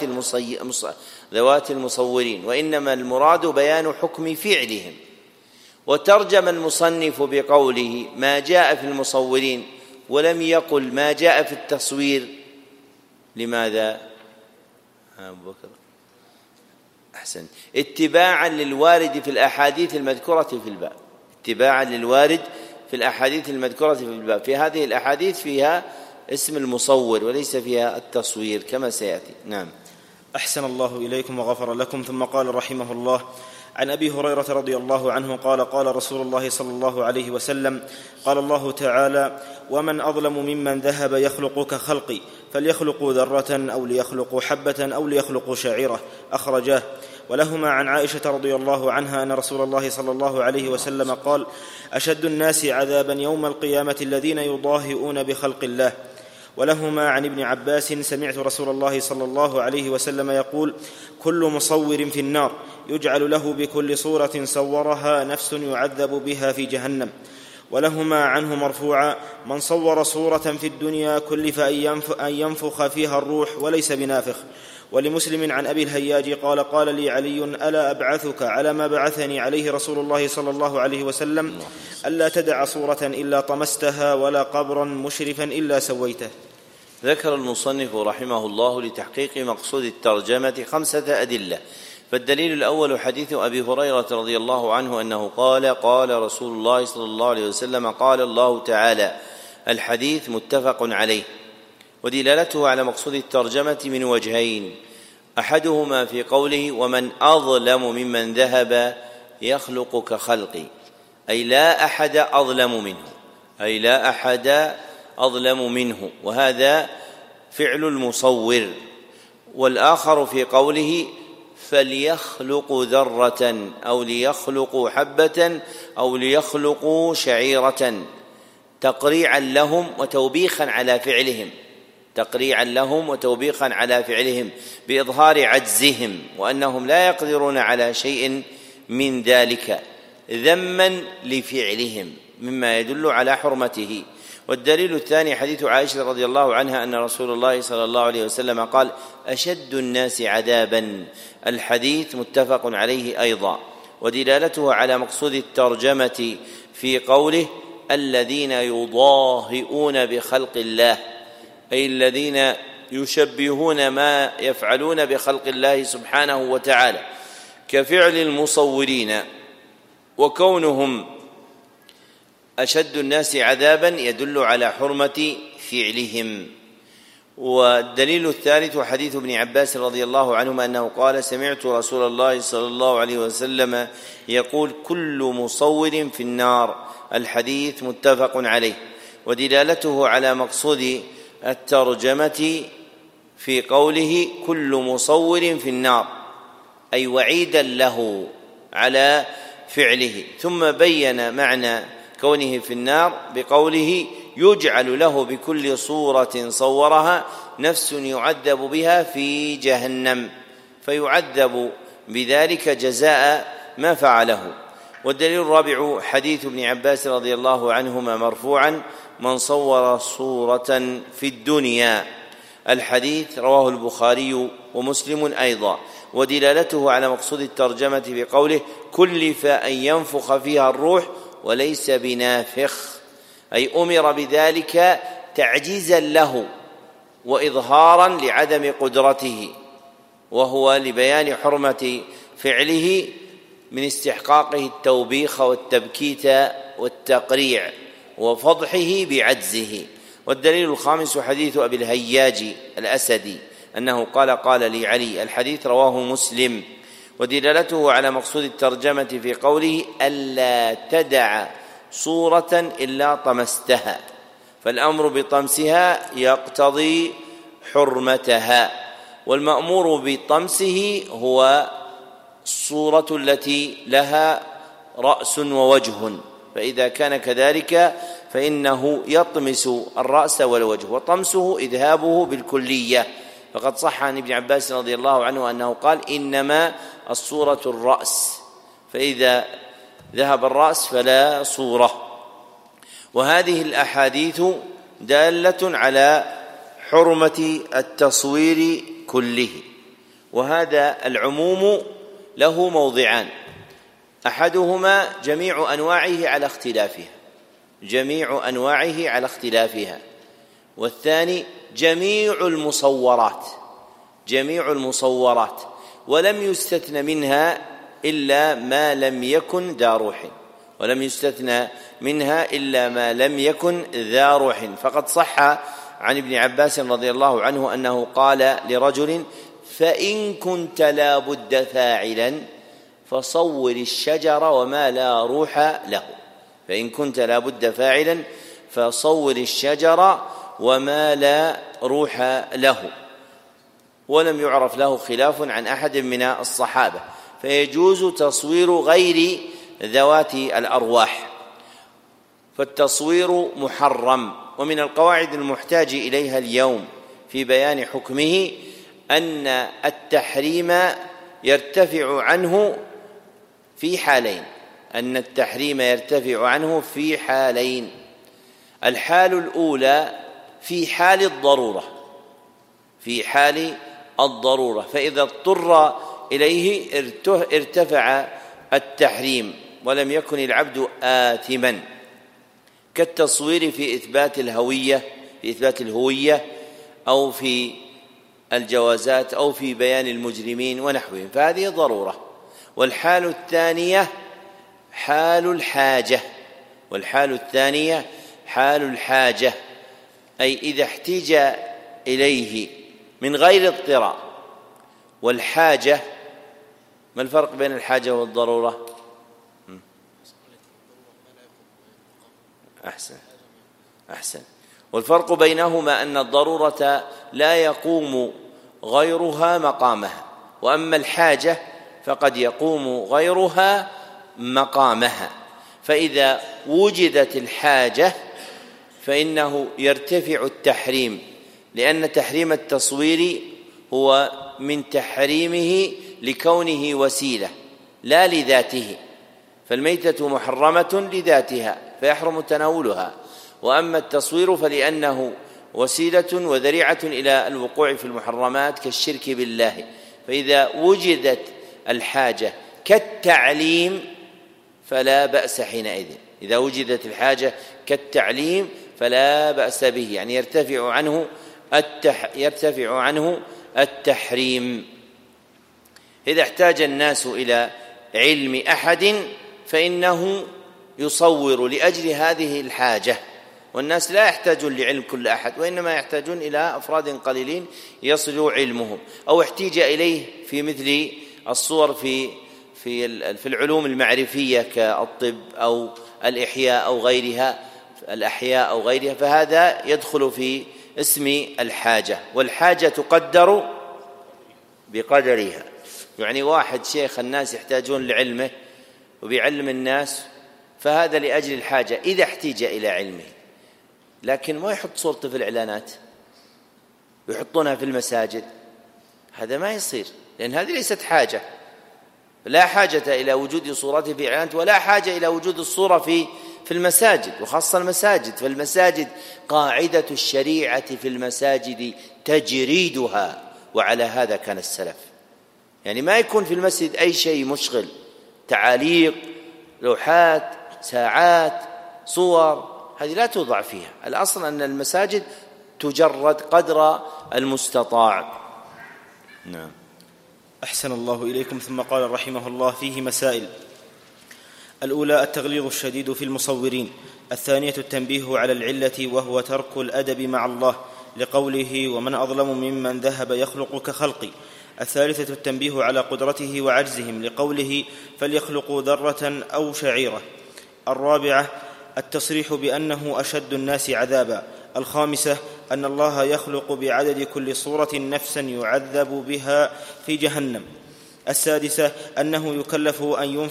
ذوات المصورين، وإنما المراد بيان حكم فعلهم. وترجم المصنف بقوله ما جاء في المصورين ولم يقل ما جاء في التصوير. لماذا؟ أبو بكر أحسن. اتباعا للوارد في الأحاديث المذكورة في الباب، اتباعا للوارد في الأحاديث المذكورة في الباب. في هذه الأحاديث فيها اسم المصور وليس فيها التصوير كما سيأتي. نعم. أحسن الله إليكم وغفر لكم. ثم قال رحمه الله: عن أبي هريرة رضي الله عنه قال: قال رسول الله صلى الله عليه وسلم: قال الله تعالى: ومن أظلم ممن ذهب يخلق كخلقي، فليخلقوا ذرة أو ليخلقوا حبة أو ليخلقوا شعيرة. أخرجاه. ولهما عن عائشة رضي الله عنها أن رسول الله صلى الله عليه وسلم قال: أشد الناس عذابا يوم القيامة الذين يضاهئون بخلق الله. ولهما عن ابن عباس: سمعت رسول الله صلى الله عليه وسلم يقول: كل مصور في النار، يجعل له بكل صورة صورها نفس يعذب بها في جهنم. ولهما عنه مرفوعا: من صور صورة في الدنيا كلف أن ينفخ فيها الروح وليس بنافخ. ولمسلم عن أبي الهياج قال: قال لي علي: ألا أبعثك على ما بعثني عليه رسول الله صلى الله عليه وسلم: ألا تدع صورة إلا طمستها ولا قبرا مشرفا إلا سويته. ذكر المصنف رحمه الله لتحقيق مقصود الترجمة 5 أدلة فالدليل الأول حديث أبي هريرة رضي الله عنه أنه قال: قال رسول الله صلى الله عليه وسلم: قال الله تعالى. الحديث متفق عليه، ودلالته على مقصود الترجمة من وجهين: أحدهما في قوله: ومن أظلم ممن ذهب يخلق كخلقي، أي لا أحد أظلم منه، وهذا فعل المصور. والآخر في قوله: فليخلقوا ذرة أو ليخلقوا حبة أو ليخلقوا شعيرة، تقريعا لهم وتوبيخا على فعلهم بإظهار عجزهم وأنهم لا يقدرون على شيء من ذلك، ذما لفعلهم مما يدل على حرمته. والدليل الثاني حديث عائشة رضي الله عنها أن رسول الله صلى الله عليه وسلم قال: أشد الناس عذابا. الحديث متفق عليه أيضا، ودلالته على مقصود الترجمة في قوله: الذين يضاهئون بخلق الله، أي الذين يشبهون ما يفعلون بخلق الله سبحانه وتعالى كفعل المصورين، وكونهم أشد الناس عذابا يدل على حرمة فعلهم. والدليل الثالث حديث ابن عباس رضي الله عنهما أنه قال: سمعت رسول الله صلى الله عليه وسلم يقول: كل مصور في النار. الحديث متفق عليه، ودلالته على مقصود الترجمة في قوله: كل مصور في النار، أي وعيدا له على فعله. ثم بين معنى كونه في النار بقوله: يجعل له بكل صورة صورها نفس يعذب بها في جهنم، فيعذب بذلك جزاء ما فعله. والدليل الرابع حديث ابن عباس رضي الله عنهما مرفوعا: من صور صورة في الدنيا. الحديث رواه البخاري ومسلم أيضا، ودلالته على مقصود الترجمة بقوله: كلف أن ينفخ فيها الروح وليس بنافخ، أي أمر بذلك تعجيزا له وإظهارا لعدم قدرته، وهو لبيان حرمة فعله من استحقاقه التوبيخ والتبكيت والتقريع وفضحه بعجزه. والدليل الخامس حديث أبي الهياج الأسدي أنه قال: قال لي علي. الحديث رواه مسلم، ودلالته على مقصود الترجمة في قوله: ألا تدع صورة إلا طمستها، فالأمر بطمسها يقتضي حرمتها، والمأمور بطمسه هو الصورة التي لها رأس ووجه، فإذا كان كذلك فإنه يطمس الرأس والوجه، وطمسه إذهابه بالكلية. فقد صح عن ابن عباس رضي الله عنه أنه قال: إنما الصورة الرأس، فإذا ذهب الرأس فلا صورة. وهذه الأحاديث دالة على حرمة التصوير كله، وهذا العموم له موضعان: أحدهما جميع أنواعه على اختلافها، والثاني جميع المصورات، ولم يستثن منها إلا ما لم يكن ذا روح. فقد صح عن ابن عباس رضي الله عنه أنه قال لرجل: فإن كنت لا بد فاعلا فصور الشجر وما لا روح له. ولم يعرف له خلاف عن أحد من الصحابة، فيجوز تصوير غير ذوات الأرواح، فالتصوير محرم. ومن القواعد المحتاج إليها اليوم في بيان حكمه أن التحريم يرتفع عنه في حالين: الحال الأولى في حال الضرورة، فإذا اضطر إليه ارتفع التحريم ولم يكن العبد آثما، كالتصوير في إثبات الهوية أو في الجوازات أو في بيان المجرمين ونحوهم، فهذه ضرورة. والحال الثانية حال الحاجة، والحال الثانية حال الحاجة، أي إذا احتيج إليه من غير اضطرار. والحاجة، ما الفرق بين الحاجة والضرورة؟ أحسن. والفرق بينهما أن الضرورة لا يقوم غيرها مقامها، وأما الحاجة فقد يقوم غيرها مقامها. فإذا وجدت الحاجة فإنه يرتفع التحريم، لأن تحريم التصوير هو من تحريمه لكونه وسيلة لا لذاته، فالميتة محرمة لذاتها فيحرم تناولها، وأما التصوير فلأنه وسيلة وذريعة إلى الوقوع في المحرمات كالشرك بالله. فإذا وجدت الحاجة كالتعليم فلا بأس حينئذ، إذا وجدت الحاجة كالتعليم فلا بأس به، يعني يرتفع عنه التحريم. إذا احتاج الناس إلى علم أحد فإنه يصور لأجل هذه الحاجة، والناس لا يحتاجون لعلم كل أحد، وإنما يحتاجون إلى أفراد قليلين يصل علمهم، أو احتيج إليه في مثل الصور في العلوم المعرفية كالطب أو الإحياء أو غيرها، فهذا يدخل في اسم الحاجة. والحاجة تقدر بقدرها، يعني واحد شيخ الناس يحتاجون لعلمه وبيعلم الناس، فهذا لأجل الحاجة إذا احتيج إلى علمه، لكن ما يحط صورته في الإعلانات ويحطونها في المساجد، هذا ما يصير، لأن هذه ليست حاجة. لا حاجة إلى وجود صورته في إعلانات، ولا حاجة إلى وجود الصورة في المساجد، وخاصة المساجد. فالمساجد قاعدة الشريعة في المساجد تجريدها، وعلى هذا كان السلف، يعني ما يكون في المسجد أي شيء مشغل، تعاليق، لوحات، ساعات، صور، هذه لا توضع فيها. الأصل أن المساجد تجرد قدر المستطاع. نعم. أحسن الله إليكم. ثم قال رحمه الله: فيه مسائل. الأولى التغليظ الشديد في المصورين. الثانية التنبيه على العلة، وهو ترك الأدب مع الله، لقوله: ومن أظلم ممن ذهب يخلق كخلقي. الثالثة التنبيه على قدرته وعجزهم، لقوله: فليخلقوا ذرة أو شعيرة. الرابعة التصريح بأنه أشد الناس عذابا. الخامسة أن الله يخلق بعدد كل صورة نفسا يعذب بها في جهنم. السادسة أنه يكلف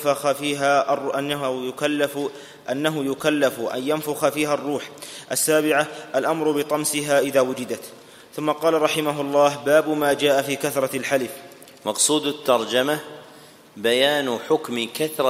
أن ينفخ فيها الروح. السابعة الأمر بطمسها إذا وجدت. ثم قال رحمه الله: باب ما جاء في كثرة الحلف. مقصود الترجمة بيان حكم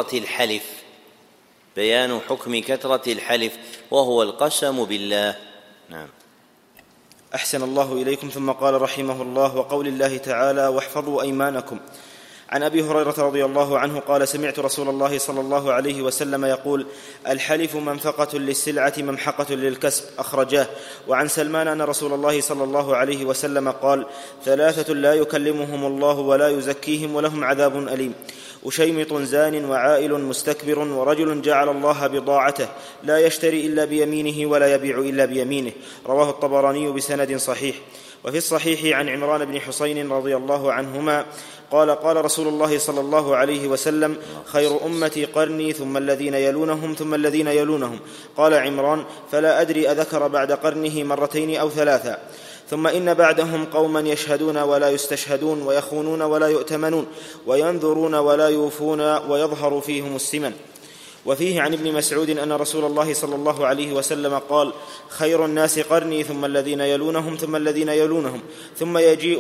كثرة الحلف، وهو القسم بالله. نعم. أحسن الله إليكم. ثم قال رحمه الله: وقول الله تعالى: واحفظوا أيمانكم. عن أبي هريرة رضي الله عنه قال: سمعت رسول الله صلى الله عليه وسلم يقول: الحلف منفقة للسلعة ممحقة للكسب. أخرجاه. وعن سلمان أن رسول الله صلى الله عليه وسلم قال: ثلاثة لا يكلمهم الله ولا يزكيهم ولهم عذاب أليم: أشيمط زان، وعائل مستكبر، ورجل جعل الله بضاعته لا يشتري إلا بيمينه ولا يبيع إلا بيمينه. رواه الطبراني بسند صحيح. وفي الصحيح عن عمران بن حسين رضي الله عنهما قال: قال رسول الله صلى الله عليه وسلم: خير أمتي قرني، ثم الذين يلونهم، ثم الذين يلونهم. قال عمران: فلا أدري أذكر بعد قرنه مرتين أو ثلاثا. ثم إن بعدهم قوما يشهدون ولا يستشهدون، ويخونون ولا يؤتمنون، وينذرون ولا يوفون، ويظهر فيهم السمن. وفيه عن ابن مسعود أن رسول الله صلى الله عليه وسلم قال: خير الناس قرني، ثم الذين يلونهم، ثم الذين يلونهم، ثم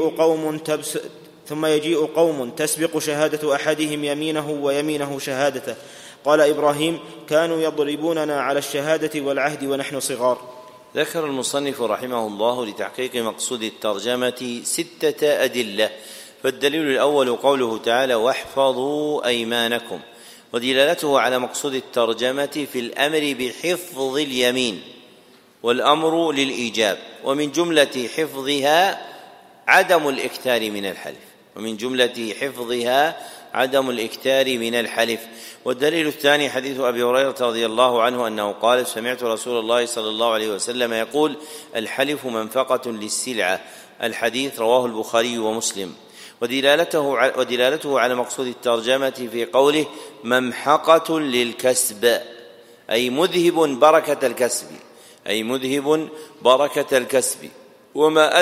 يجيء قوم تسبق شهادة أحدهم يمينه ويمينه شهادته. قال إبراهيم: كانوا يضربوننا على الشهادة والعهد ونحن صغار. ذكر المصنف رحمه الله لتحقيق مقصود الترجمة 6 أدلة. فالدليل الأول قوله تعالى: واحفظوا أيمانكم، ودلالته على مقصود الترجمة في الأمر بحفظ اليمين، والأمر للإيجاب، ومن جملة حفظها عدم الإكثار من الحلف، ومن جملة حفظها عدم الإكثار من الحلف. والدليل الثاني حديث أبي هريرة رضي الله عنه أنه قال: سمعت رسول الله صلى الله عليه وسلم يقول: الحلف منفقة للسلعة. الحديث رواه البخاري ومسلم. ودلالته على مقصود الترجمة في قوله: ممحقة للكسب، أي مذهب بركة الكسب، وما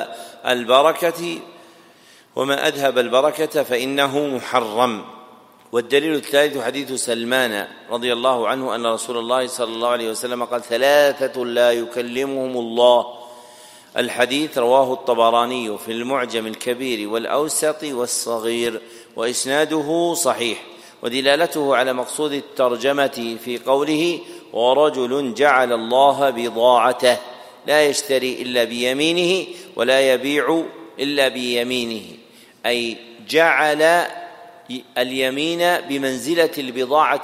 أذهب البركة فإنه محرم. والدليل الثالث حديث سلمان رضي الله عنه أن رسول الله صلى الله عليه وسلم قال: 3 لا يكلمهم الله. الحديث رواه الطبراني في المعجم الكبير والأوسط والصغير، وإسناده صحيح. ودلالته على مقصود الترجمة في قوله: ورجل جعل الله بضاعته، لا يشتري إلا بيمينه ولا يبيع إلا بيمينه، أي جعل اليمين بمنزلة البضاعة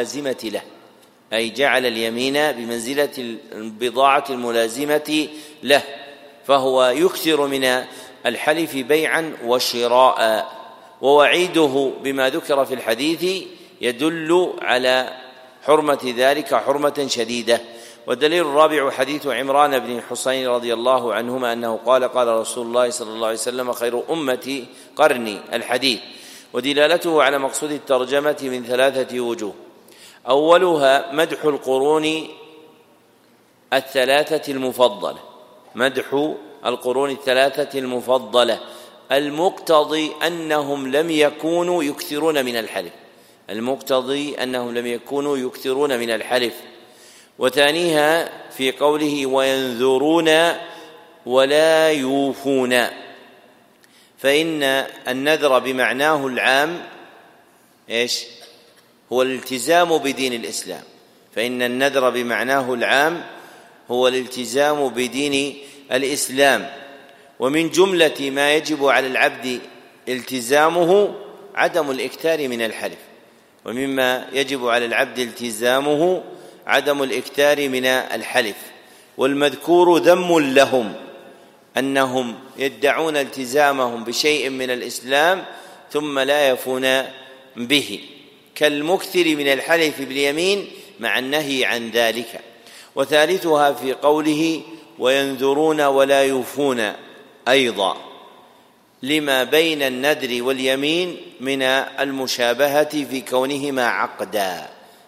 الملازمة له، فهو يكثر من الحلف بيعا وشراء. ووعيده بما ذكر في الحديث يدل على حرمة ذلك حرمة شديدة. والدليل الرابع حديث عمران بن حسين رضي الله عنهما أنه قال: قال رسول الله صلى الله عليه وسلم: خير أمتي قرني. الحديث. ودلالته على مقصود الترجمة من 3 وجوه: أولها مدح القرون الثلاثة المفضلة المقتضي أنهم لم يكونوا يكثرون من الحلف. وثانيها في قوله: وينذرون ولا يوفون، فإن النذر بمعناه العام هو الالتزام بدين الإسلام. ومن جملة ما يجب على العبد التزامه عدم الإكثار من الحلف، ومما يجب على العبد التزامه عدم الإكثار من الحلف. والمذكور ذم لهم أنهم يدعون التزامهم بشيء من الإسلام ثم لا يفون به، كالمكثر من الحلف باليمين مع النهي عن ذلك. وثالثها في قوله: وينذرون ولا يوفون، أيضا لما بين النذر واليمين من المشابهة في كونهما عقدا،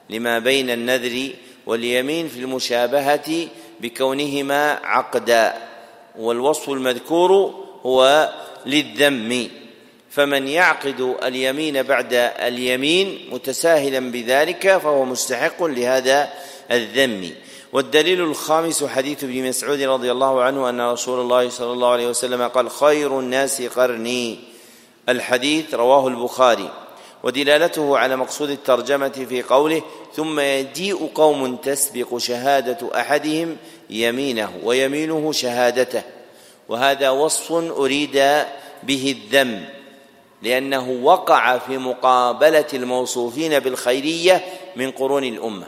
بكونهما عقدا. والوصف المذكور هو للذم، فمن يعقد اليمين بعد اليمين متساهلا بذلك فهو مستحق لهذا الذم. والدليل الخامس حديث ابن مسعود رضي الله عنه أن رسول الله صلى الله عليه وسلم قال: خير الناس قرني. الحديث رواه البخاري. ودلالته على مقصود الترجمة في قوله: ثم يجيء قوم تسبق شهادة أحدهم يمينه ويمينه شهادته. وهذا وصف أريد به الذم، لأنه وقع في مقابلة الموصوفين بالخيرية من قرون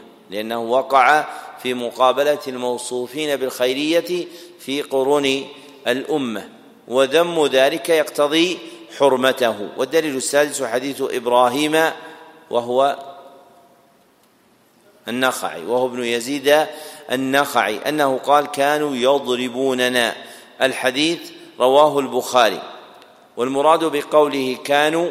الأمة، وذم ذلك يقتضي حرمته. والدليل السادس حديث إبراهيم وهو ابن يزيد النخعي أنه قال: كانوا يضربوننا. الحديث رواه البخاري. والمراد بقوله كانوا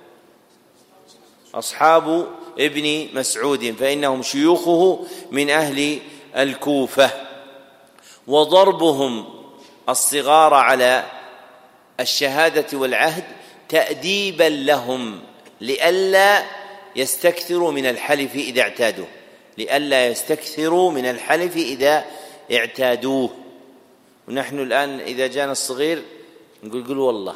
أصحاب ابن مسعود، فإنهم شيوخه من أهل الكوفة. وضربهم الصغار على الشهادة والعهد تأديبا لهم لئلا يستكثروا من الحلف إذا اعتادوه. ونحن الآن إذا جاءنا الصغير نقول والله،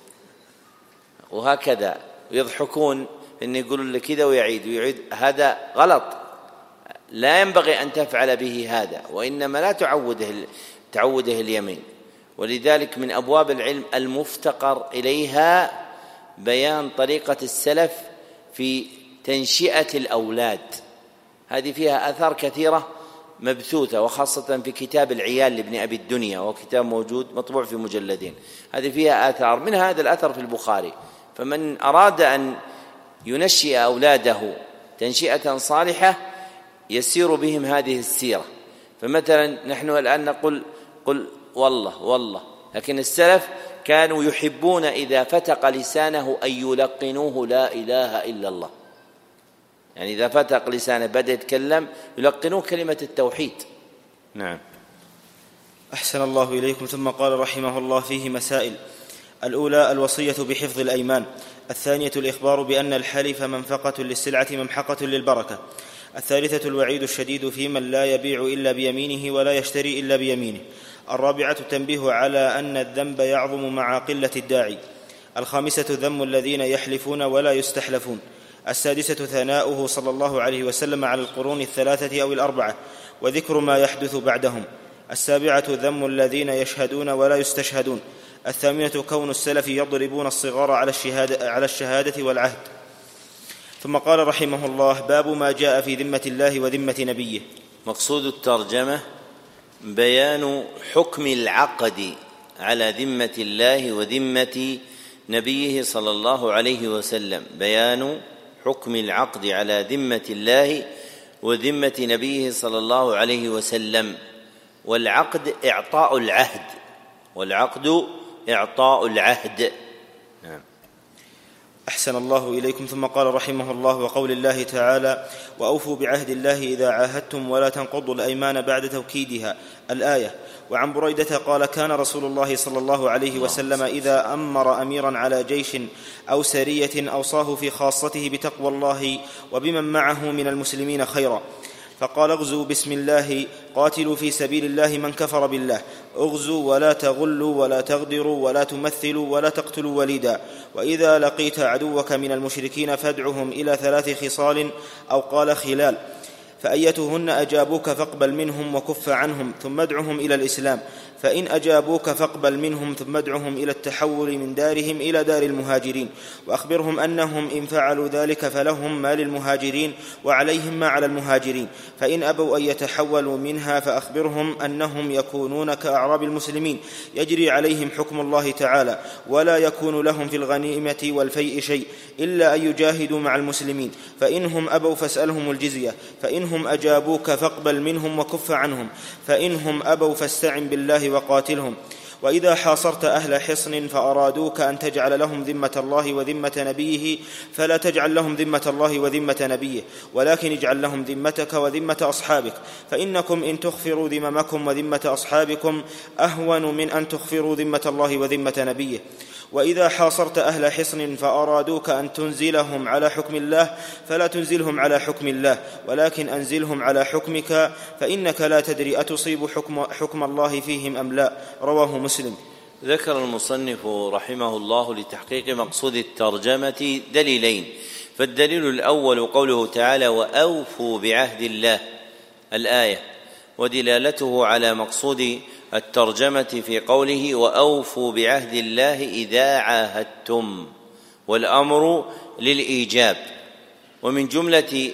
وهكذا يضحكون إن يقولوا لك كذا ويعيد. هذا غلط، لا ينبغي أن تفعل به هذا، وإنما لا تعوده اليمين. ولذلك من أبواب العلم المفتقر إليها بيان طريقة السلف في تنشئة الأولاد، هذه فيها آثار كثيرة مبثوثة، وخاصة في كتاب العيال لابن أبي الدنيا، وهو كتاب موجود مطبوع في مجلدين، هذه فيها آثار، من هذا الأثر في البخاري. فمن أراد أن ينشئ أولاده تنشئة صالحة يسير بهم هذه السيرة. فمثلا نحن الآن نقول قل والله، لكن السلف كانوا يحبون إذا فتق لسانه أن يلقنوه لا إله إلا الله، يعني إذا فتق لسانه بدأ يتكلم يلقنوه كلمة التوحيد. نعم. أحسن الله إليكم. ثم قال رحمه الله فيه مسائل: الأولى الوصية بحفظ الأيمان. الثانية الإخبار بأن الحلف منفقة للسلعة ممحقة للبركة. الثالثة الوعيد الشديد في من لا يبيع إلا بيمينه ولا يشتري إلا بيمينه. الرابعة التنبيه على أن الذنب يعظم مع قلة الداعي. الخامسة ذم الذين يحلفون ولا يستحلفون. السادسة ثناؤه صلى الله عليه وسلم على القرون الثلاثة أو الأربعة وذكر ما يحدث بعدهم. السابعة ذم الذين يشهدون ولا يستشهدون. الثامنة كون السلف يضربون الصغار على الشهادة والعهد. ثم قال رحمه الله: باب ما جاء في ذمة الله وذمة نبيه. مقصود الترجمة بيان حكم العقد على ذمة الله وذمة نبيه صلى الله عليه وسلم، بيان حكم العقد على ذمة الله وذمة نبيه صلى الله عليه وسلم. والعقد إعطاء العهد، والعقد إعطاء العهد. نعم. أحسن الله إليكم. ثم قال رحمه الله: وقول الله تعالى: وأوفوا بعهد الله إذا عاهدتم ولا تنقضوا الأيمان بعد توكيدها، الآية. وعن بريدة قال: كان رسول الله صلى الله عليه وسلم إذا أمر أميرا على جيش أو سرية أوصاه في خاصته بتقوى الله وبمن معه من المسلمين خيرا، فقال: اغزوا بسم الله، قاتلوا في سبيل الله من كفر بالله، اغزوا ولا تغلوا ولا تغدروا ولا تمثلوا ولا تقتلوا وليدا، وإذا لقيت عدوك من المشركين فادعهم إلى 3 خصال، أو قال خلال، فأيتهن أجابوك فاقبل منهم وكف عنهم ثم ادعهم إلى الإسلام، فإن أجابوك فاقبل منهم ثم ادعهم إلى التحول من دارهم إلى دار المهاجرين، وأخبرهم أنهم إن فعلوا ذلك فلهم ما للمهاجرين وعليهم ما على المهاجرين، فإن أبوا أن يتحولوا منها فأخبرهم أنهم يكونون كأعراب المسلمين يجري عليهم حكم الله تعالى، ولا يكون لهم في الغنيمة والفيء شيء إلا أن يجاهدوا مع المسلمين، فإنهم أبوا فاسألهم الجزية، فإنهم أجابوك فاقبل منهم وكف عنهم، فإنهم أبوا فاستعن بالله وقاتلهم. وإذا حاصرت أهل حصن فأرادوك أن تجعل لهم ذمة الله وذمة نبيه فلا تجعل لهم ذمة الله وذمة نبيه، ولكن اجعل لهم ذمتك وذمة أصحابك، فإنكم إن تخفروا ذممكم وذمة أصحابكم أهون من أن تخفروا ذمة الله وذمة نبيه. وإذا حاصرت أهل حصن فأرادوك أن تنزلهم على حكم الله فلا تنزلهم على حكم الله، ولكن أنزلهم على حكمك، فإنك لا تدري أتصيب حكم الله فيهم أم لا. رواه مسلم. ذكر المصنف رحمه الله لتحقيق مقصود الترجمة دليلين. فالدليل الأول قوله تعالى: وأوفوا بعهد الله، الآية، ودلالته على مقصود الترجمة في قوله: وأوفوا بعهد الله إذا عاهدتم، والأمر للإيجاب. ومن جملة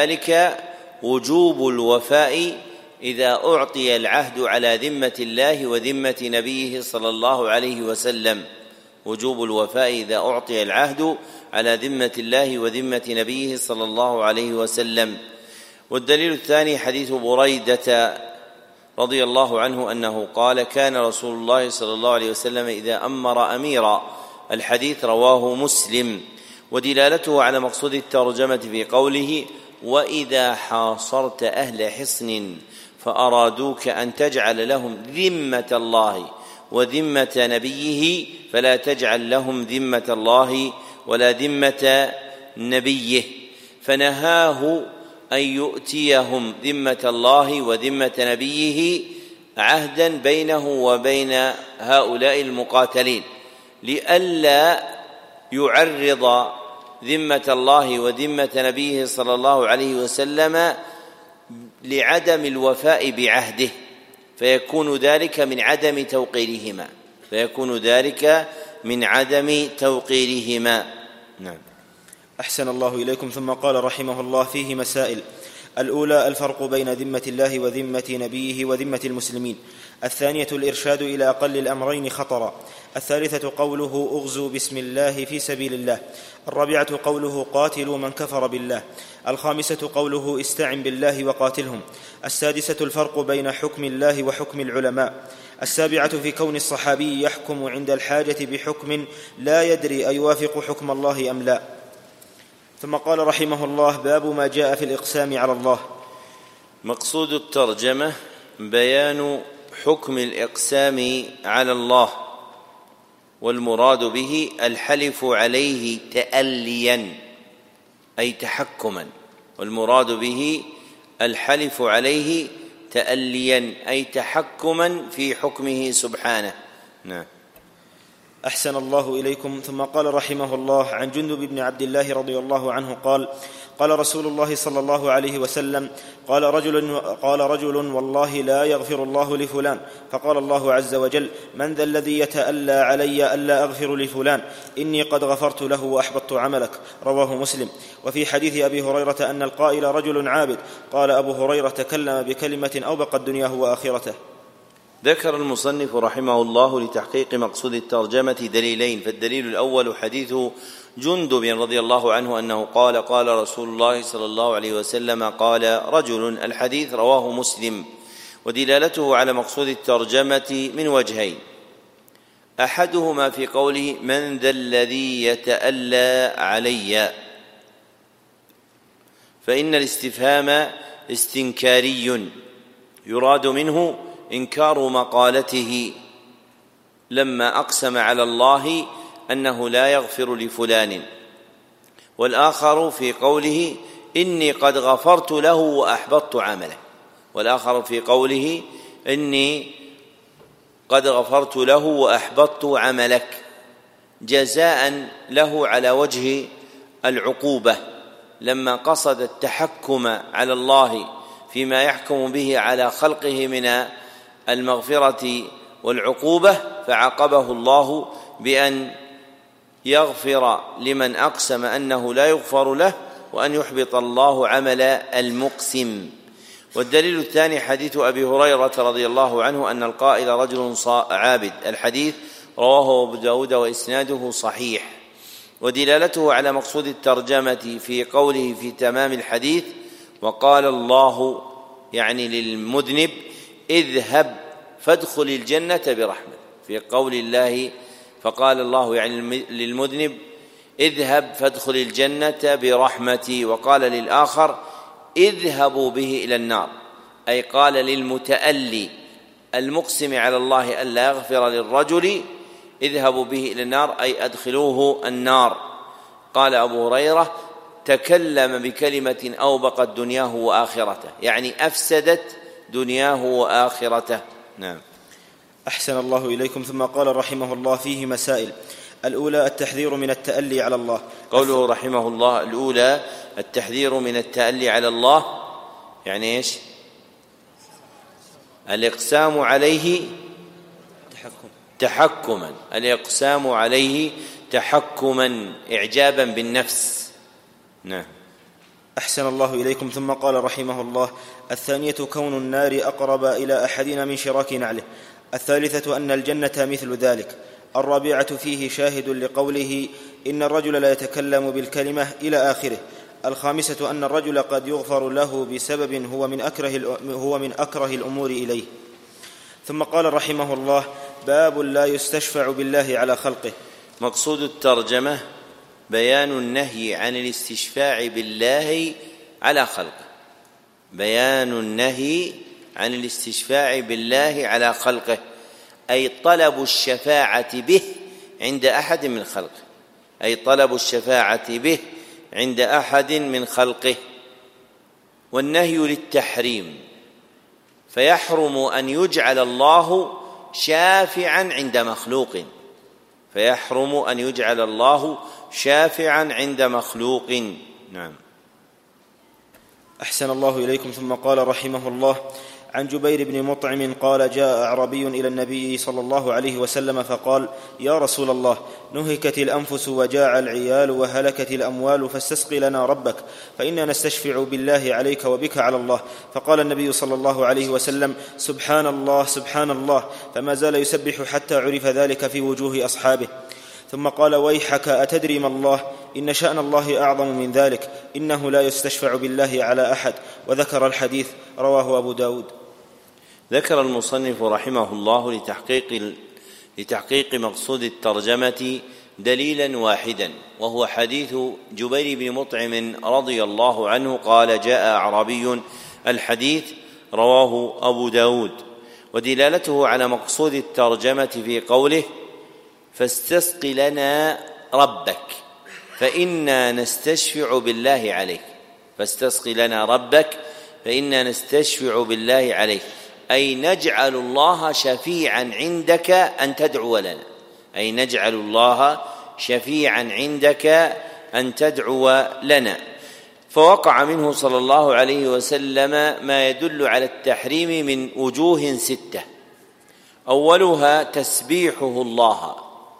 ذلك وجوب الوفاء إذا أعطي العهد على ذمة الله وذمة نبيه صلى الله عليه وسلم، وجوب الوفاء إذا أعطي العهد على ذمة الله وذمة نبيه صلى الله عليه وسلم. والدليل الثاني حديث بريدة رضي الله عنه أنه قال: كان رسول الله صلى الله عليه وسلم إذا أمر أميرا، الحديث رواه مسلم. ودلالته على مقصود الترجمة في قوله: وإذا حاصرت أهل حصن فأرادوك أن تجعل لهم ذمة الله وذمة نبيه فلا تجعل لهم ذمة الله ولا ذمة نبيه، فنهاه أن يؤتيهم ذمة الله وذمة نبيه عهدا بينه وبين هؤلاء المقاتلين، لئلا يعرض ذمة الله وذمة نبيه صلى الله عليه وسلم لعدم الوفاء بعهده، فيكون ذلك من عدم توقيرهما. نعم. أحسن الله إليكم. ثم قال رحمه الله فيه مسائل. الأولى الفرق بين ذمة الله وذمة نبيه وذمة المسلمين. الثانية الإرشاد إلى أقل الأمرين خطرا. الثالثة قوله اغزوا بسم الله في سبيل الله. الرابعة قوله قاتلوا من كفر بالله. الخامسة قوله استعن بالله وقاتلهم. السادسة الفرق بين حكم الله وحكم العلماء. السابعة في كون الصحابي يحكم عند الحاجة بحكم لا يدري أيوافق حكم الله أم لا. ثم قال رحمه الله: باب ما جاء في الإقسام على الله. مقصود الترجمة بيان حكم الإقسام على الله، والمراد به الحلف عليه تأليا أي تحكما، والمراد به الحلف عليه تأليا أي تحكما في حكمه سبحانه. نعم. أحسن الله إليكم. ثم قال رحمه الله: عن جندب بن عبد الله رضي الله عنه قال: قال رسول الله صلى الله عليه وسلم: قال رجل والله لا يغفر الله لفلان. فقال الله عز وجل: من ذا الذي يتألى علي ألا أغفر لفلان؟ إني قد غفرت له وأحبطت عملك. رواه مسلم. وفي حديث أبي هريرة أن القائل رجل عابد. قال أبو هريرة: تكلم بكلمة أوبقت دنياه وآخرته. ذكر المصنف رحمه الله لتحقيق مقصود الترجمة دليلين. فالدليل الأول حديث جندب رضي الله عنه أنه قال: قال رسول الله صلى الله عليه وسلم: قال رجل. الحديث رواه مسلم. ودلالته على مقصود الترجمة من وجهين: أحدهما في قوله: من ذا الذي يتألى علي، فإن الاستفهام استنكاري يراد منه إنكار مقالته لما أقسم على الله أنه لا يغفر لفلان. والآخر في قوله: إني قد غفرت له وأحبطت عمله. والآخر في قوله: إني قد غفرت له وأحبطت عملك، جزاء له على وجه العقوبة لما قصد التحكم على الله فيما يحكم به على خلقه من المغفرة والعقوبة، فعاقبه الله بأن يغفر لمن أقسم أنه لا يغفر له، وأن يحبط الله عمل المقسم. والدليل الثاني حديث أبي هريرة رضي الله عنه أن القائل رجل عابد. الحديث رواه أبو داود وإسناده صحيح. ودلالته على مقصود الترجمة في قوله في تمام الحديث: وقال الله يعني للمذنب: اذهب فادخل الجنة برحمة. في قول الله فقال الله يعني للمذنب: اذهب فادخل الجنة برحمتي. وقال للآخر: اذهبوا به إلى النار، أي قال للمتألي المقسم على الله ألا يغفر للرجل: اذهبوا به إلى النار، أي أدخلوه النار. قال أبو هريرة: تكلم بكلمة أوبقت دنياه وآخرته، يعني أفسدت دنياه وآخرته. نعم. أحسن الله إليكم. ثم قال رحمه الله: فيه مسائل. الأولى التحذير من التألي على الله. قوله رحمه الله: الأولى التحذير من التألي على الله، يعني إيش؟ الإقسام عليه تحكما، الإقسام عليه تحكما إعجابا بالنفس. نعم. أحسن الله إليكم. ثم قال رحمه الله: الثانية كون النار أقرب إلى أحدنا من شراك نعله. الثالثة أن الجنة مثل ذلك. الرابعة فيه شاهد لقوله: إن الرجل لا يتكلم بالكلمة إلى آخره. الخامسة أن الرجل قد يغفر له بسبب هو من أكره الأمور إليه. ثم قال رحمه الله: باب لا يستشفع بالله على خلقه. مقصود الترجمة بيان النهي عن الاستشفاع بالله على خلقه. بيان النهي عن الاستشفاع بالله على خلقه، أي طلب الشفاعة به عند أحد من خلقه، أي طلب الشفاعة به عند أحد من خلقه. والنهي للتحريم، فيحرم أن يجعل الله شافعا عند مخلوق، فيحرم أن يجعل الله شافعا عند مخلوق. نعم. أحسن الله إليكم. ثم قال رحمه الله: عن جبير بن مطعم قال: جاء أعرابي إلى النبي صلى الله عليه وسلم فقال: يا رسول الله، نهكت الأنفس وجاع العيال وهلكت الأموال، فاستسق لنا ربك، فإنا نستشفع بالله عليك وبك على الله. فقال النبي صلى الله عليه وسلم: سبحان الله سبحان الله، فما زال يسبح حتى عرف ذلك في وجوه أصحابه. ثم قال: ويحك، أتدري ما الله؟ إن شأن الله أعظم من ذلك، إنه لا يستشفع بالله على أحد. وذكر الحديث، رواه أبو داود. ذكر المصنف رحمه الله لتحقيق مقصود الترجمة دليلا واحدا، وهو حديث جبير بن مطعم رضي الله عنه قال: جاء أعرابي. الحديث رواه أبو داود. ودلالته على مقصود الترجمة في قوله: فاستسق لنا ربك فإنا نستشفع بالله عليك. فاستسق لنا ربك فإنا نستشفع بالله عليك، أي نجعل الله شفيعا عندك أن تدعو لنا، أي نجعل الله شفيعا عندك أن تدعو لنا. فوقع منه صلى الله عليه وسلم ما يدل على التحريم من وجوه 6. أولها تسبيحه الله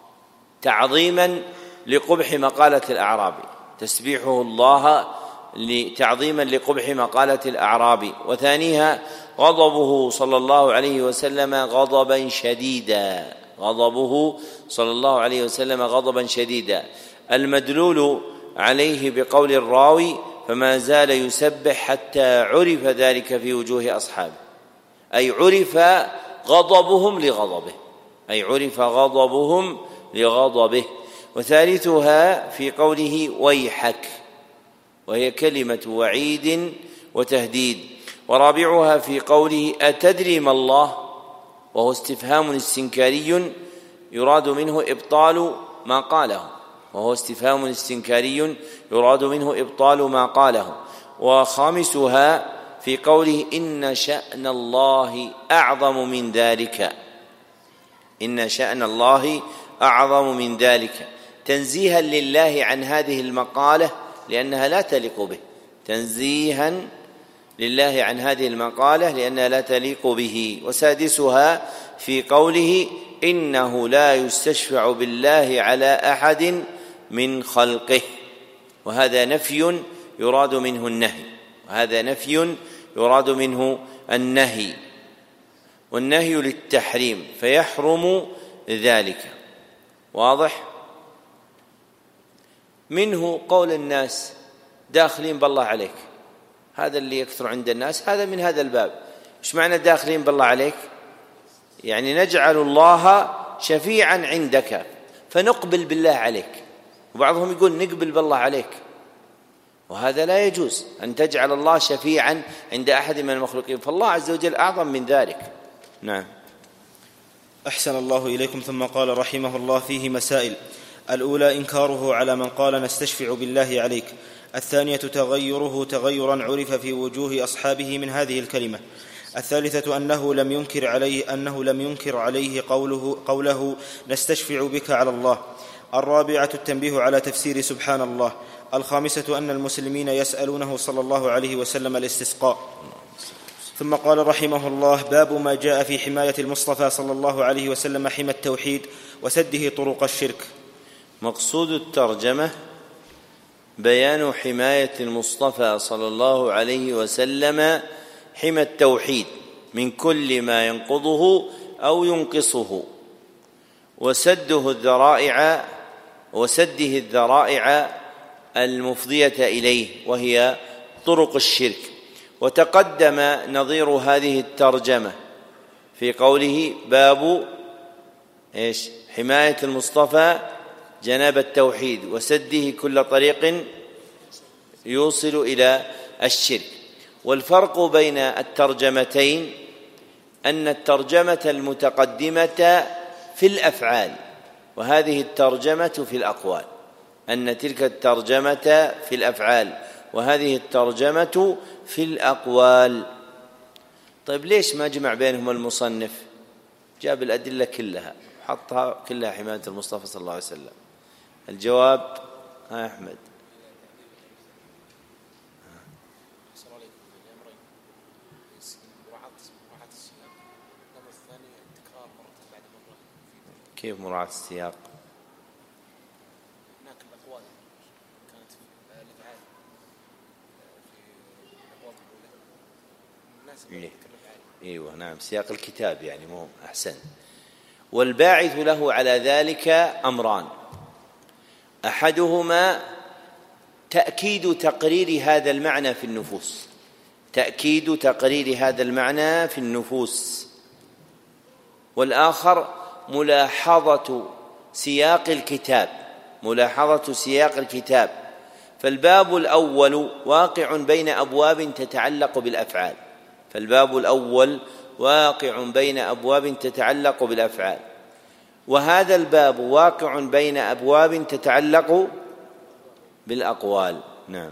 تعظيما لقبح مقالة الأعرابي، تسبيحه الله تعظيما لقبح مقالة الأعرابي. وثانيها غضبه صلى الله عليه وسلم غضبا شديدا، غضبه صلى الله عليه وسلم غضبا شديدا، المدلول عليه بقول الراوي: فما زال يسبح حتى عرف ذلك في وجوه أصحابه، أي عرف غضبهم لغضبه، أي عرف غضبهم لغضبه. وثالثها في قوله: ويحك، وهي كلمة وعيد وتهديد. ورابعها في قوله: أتدري ما الله، وهو استفهام استنكاري يراد منه إبطال ما قاله، وهو استفهام استنكاري يراد منه إبطال ما قاله. وخامسها في قوله: إن شأن الله أعظم من ذلك، إن شأن الله أعظم من ذلك، تنزيها لله عن هذه المقالة لأنها لا تليق به، تنزيها لله عن هذه المقالة لأنها لا تليق به. وسادسها في قوله: إنه لا يستشفع بالله على أحد من خلقه، وهذا نفي يراد منه النهي، وهذا نفي يراد منه النهي، والنهي للتحريم فيحرم ذلك. واضح؟ منه قول الناس: داخلين بالله عليك، هذا اللي يكثر عند الناس، هذا من هذا الباب. ايش معنى داخلين بالله عليك؟ يعني نجعل الله شفيعا عندك فنقبل بالله عليك، وبعضهم يقول نقبل بالله عليك، وهذا لا يجوز أن تجعل الله شفيعا عند أحد من المخلوقين، فالله عز وجل أعظم من ذلك. نعم. أحسن الله إليكم. ثم قال رحمه الله: فيه مسائل. الأولى إنكاره على من قال نستشفع بالله عليك. الثانية تغيره تغيرا عرف في وجوه أصحابه من هذه الكلمة. الثالثة أنه لم ينكر عليه قوله نستشفع بك على الله. الرابعة التنبيه على تفسير سبحان الله. الخامسة أن المسلمين يسألونه صلى الله عليه وسلم الاستسقاء. ثم قال رحمه الله: باب ما جاء في حماية المصطفى صلى الله عليه وسلم حمى التوحيد وسده طرق الشرك. مقصود الترجمة بيان حماية المصطفى صلى الله عليه وسلم حمى التوحيد من كل ما ينقضه أو ينقصه، وسده الذرائع المفضية إليه، وهي طرق الشرك. وتقدم نظير هذه الترجمة في قوله: باب حماية المصطفى جناب التوحيد وسده كل طريق يوصل إلى الشرك. والفرق بين الترجمتين أن الترجمة المتقدمة في الأفعال، وهذه الترجمة في الأقوال، أن تلك الترجمة في الأفعال وهذه الترجمة في الأقوال. طيب ليش ما جمع بينهم المصنف؟ جاب الأدلة كلها حطها كلها حماية المصطفى صلى الله عليه وسلم. الجواب أحمد. الثاني تكرار مرة بعد مرة. كيف مراعاة السياق؟ هناك الأقوال كانت في الأفعال في الأبواب الأولى مناسبة ذكر الأفعال. ايوه نعم، سياق الكتاب يعني مو أحسن. والباعث له على ذلك أمران: أحدهما تأكيد تقرير هذا المعنى في النفوس، تأكيد تقرير هذا المعنى في النفوس، والآخر ملاحظة سياق الكتاب، ملاحظة سياق الكتاب. فالباب الأول واقع بين أبواب تتعلق بالأفعال، فالباب الأول واقع بين أبواب تتعلق بالأفعال، وهذا الباب واقع بين أبواب تتعلق بالأقوال. نعم.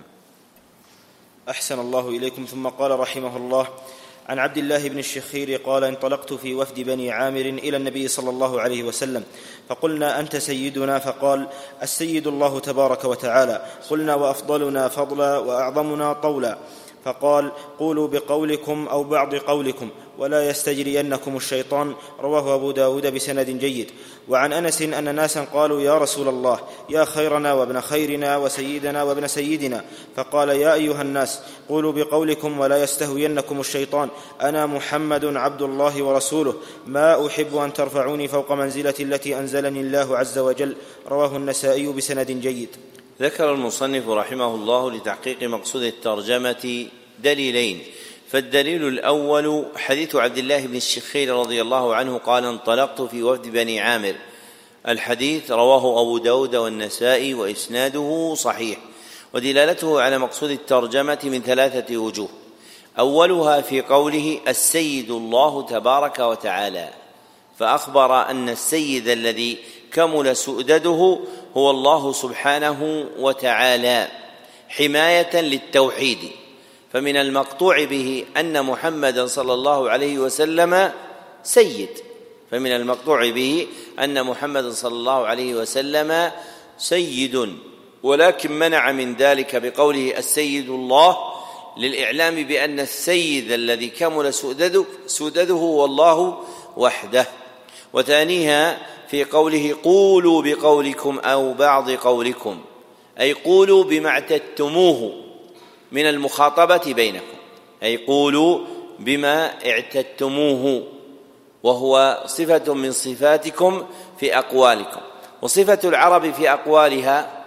أحسن الله إليكم. ثم قال رحمه الله: عن عبد الله بن الشخير قال: انطلقت في وفد بني عامر إلى النبي صلى الله عليه وسلم، فقلنا: أنت سيدنا؟ فقال: السيد الله تبارك وتعالى. قلنا: وأفضلنا فضلا وأعظمنا طولا؟ فقال: قولوا بقولكم أو بعض قولكم ولا يستجرينكم الشيطان. رواه أبو داود بسند جيد. وعن أنس أن ناسا قالوا: يا رسول الله، يا خيرنا وابن خيرنا وسيدنا وابن سيدنا. فقال: يا أيها الناس، قولوا بقولكم ولا يستهوينكم الشيطان. أنا محمد عبد الله ورسوله، ما أحب أن ترفعوني فوق منزلتي التي أنزلني الله عز وجل. رواه النسائي بسند جيد. ذكر المصنف رحمه الله لتحقيق مقصود الترجمة دليلين. فالدليل الأول حديث عبد الله بن الشخير رضي الله عنه قال: انطلقت في وفد بني عامر. الحديث رواه أبو داود والنسائي وإسناده صحيح، ودلالته على مقصود الترجمة من 3 وجوه. أولها في قوله: السيد الله تبارك وتعالى، فأخبر أن السيد الذي كمل سؤدده هو الله سبحانه وتعالى حماية للتوحيد، فمن المقطوع به أن محمدا صلى الله عليه وسلم سيد، فمن المقطوع به أن محمدا صلى الله عليه وسلم سيد، ولكن منع من ذلك بقوله السيد الله للإعلام بأن السيد الذي كمل سؤدده هو الله وحده. وثانيها في قوله: قولوا بقولكم أو بعض قولكم، أي قولوا بما اعتدتموه من المخاطبة بينكم، أي قولوا بما اعتدتموه، وهو صفة من صفاتكم في أقوالكم. وصفة العرب في أقوالها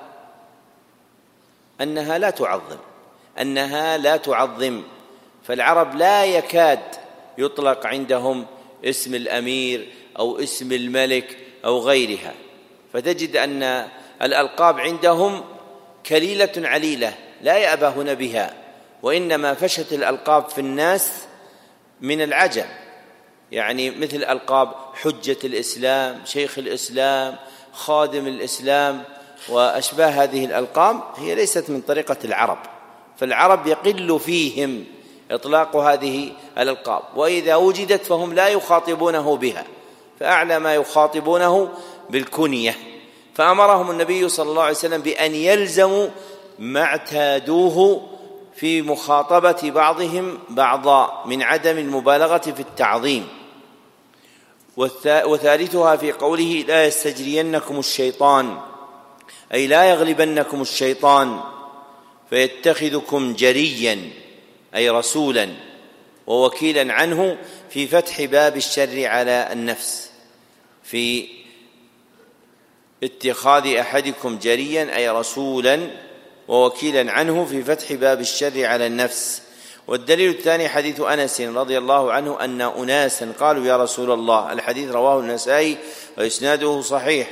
أنها لا تعظم، فالعرب لا يكاد يطلق عندهم اسم الأمير أو اسم الملك أو غيرها، فتجد أن الألقاب عندهم كليلة عليلة لا يأبهون بها، وإنما فشت الألقاب في الناس من العجم، يعني مثل ألقاب حجة الإسلام، شيخ الإسلام، خادم الإسلام، وأشباه هذه الألقاب هي ليست من طريقة العرب، فالعرب يقل فيهم إطلاق هذه الألقاب، وإذا وجدت فهم لا يخاطبونه بها، فأعلى ما يخاطبونه بالكنية. فأمرهم النبي صلى الله عليه وسلم بأن يلزموا ما اعتادوه في مخاطبة بعضهم بعضا من عدم المبالغة في التعظيم. وثالثها في قوله: لا يستجرينكم الشيطان، أي لا يغلبنكم الشيطان فيتخذكم جريا، أي رسولا ووكيلا عنه في فتح باب الشر على النفس، في اتخاذ أحدكم جريا أي رسولا ووكيلا عنه في فتح باب الشر على النفس. والدليل الثاني حديث أنس رضي الله عنه أن أناسا قالوا: يا رسول الله. الحديث رواه النسائي وإسناده صحيح.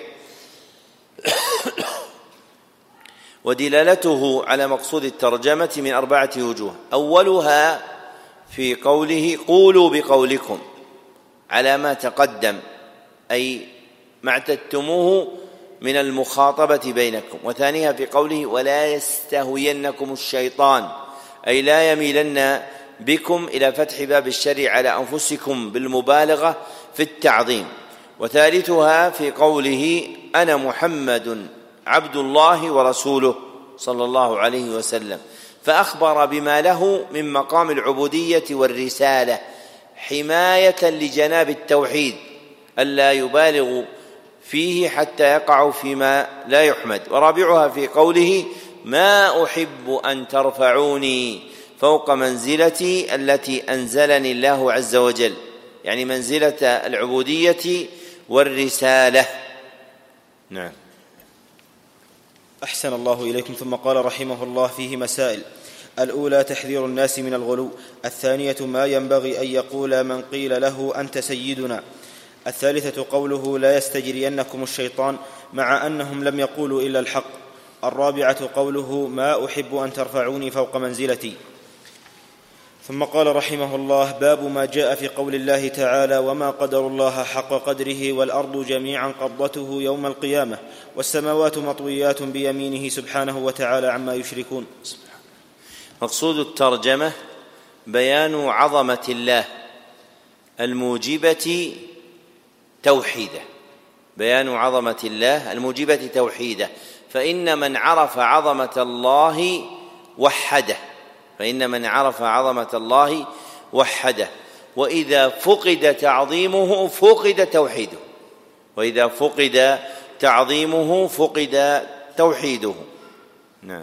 ودلالته على مقصود الترجمة من 4 وجوه. أولها في قوله: قولوا بقولكم، على ما تقدم، أي ما اعتدتموه من المخاطبة بينكم. وثانيها في قوله: ولا يستهوينكم الشيطان، أي لا يميلن بكم إلى فتح باب الشر على أنفسكم بالمبالغة في التعظيم. وثالثها في قوله: أنا محمد عبد الله ورسوله صلى الله عليه وسلم، فأخبر بما له من مقام العبودية والرسالة حماية لجناب التوحيد ألا يبالغ فيه حتى يقع فيما لا يحمد. ورابعها في قوله ما أحب أن ترفعوني فوق منزلتي التي أنزلني الله عز وجل، يعني منزلة العبودية والرسالة. نعم. أحسن الله إليكم. ثم قال رحمه الله فيه مسائل: الأولى تحذير الناس من الغلو. الثانية ما ينبغي أن يقول من قيل له أنت سيدنا. الثالثة قوله لا يستجرينكم الشيطان، مع أنهم لم يقولوا إلا الحق. الرابعة قوله ما أحب أن ترفعوني فوق منزلتي. ثم قال رحمه الله: باب ما جاء في قول الله تعالى وما قدر الله حق قدره والأرض جميعا قبضته يوم القيامة والسماوات مطويات بيمينه سبحانه وتعالى عما يشركون. مقصود الترجمة بيان عظمة الله الموجبة توحيده، بيان عظمة الله الموجبة توحيده، فإن من عرف عظمة الله وحده، فإن من عرف عظمة الله وحده، وإذا فقد تعظيمه فقد توحيده، وإذا فقد تعظيمه فقد توحيده. نعم.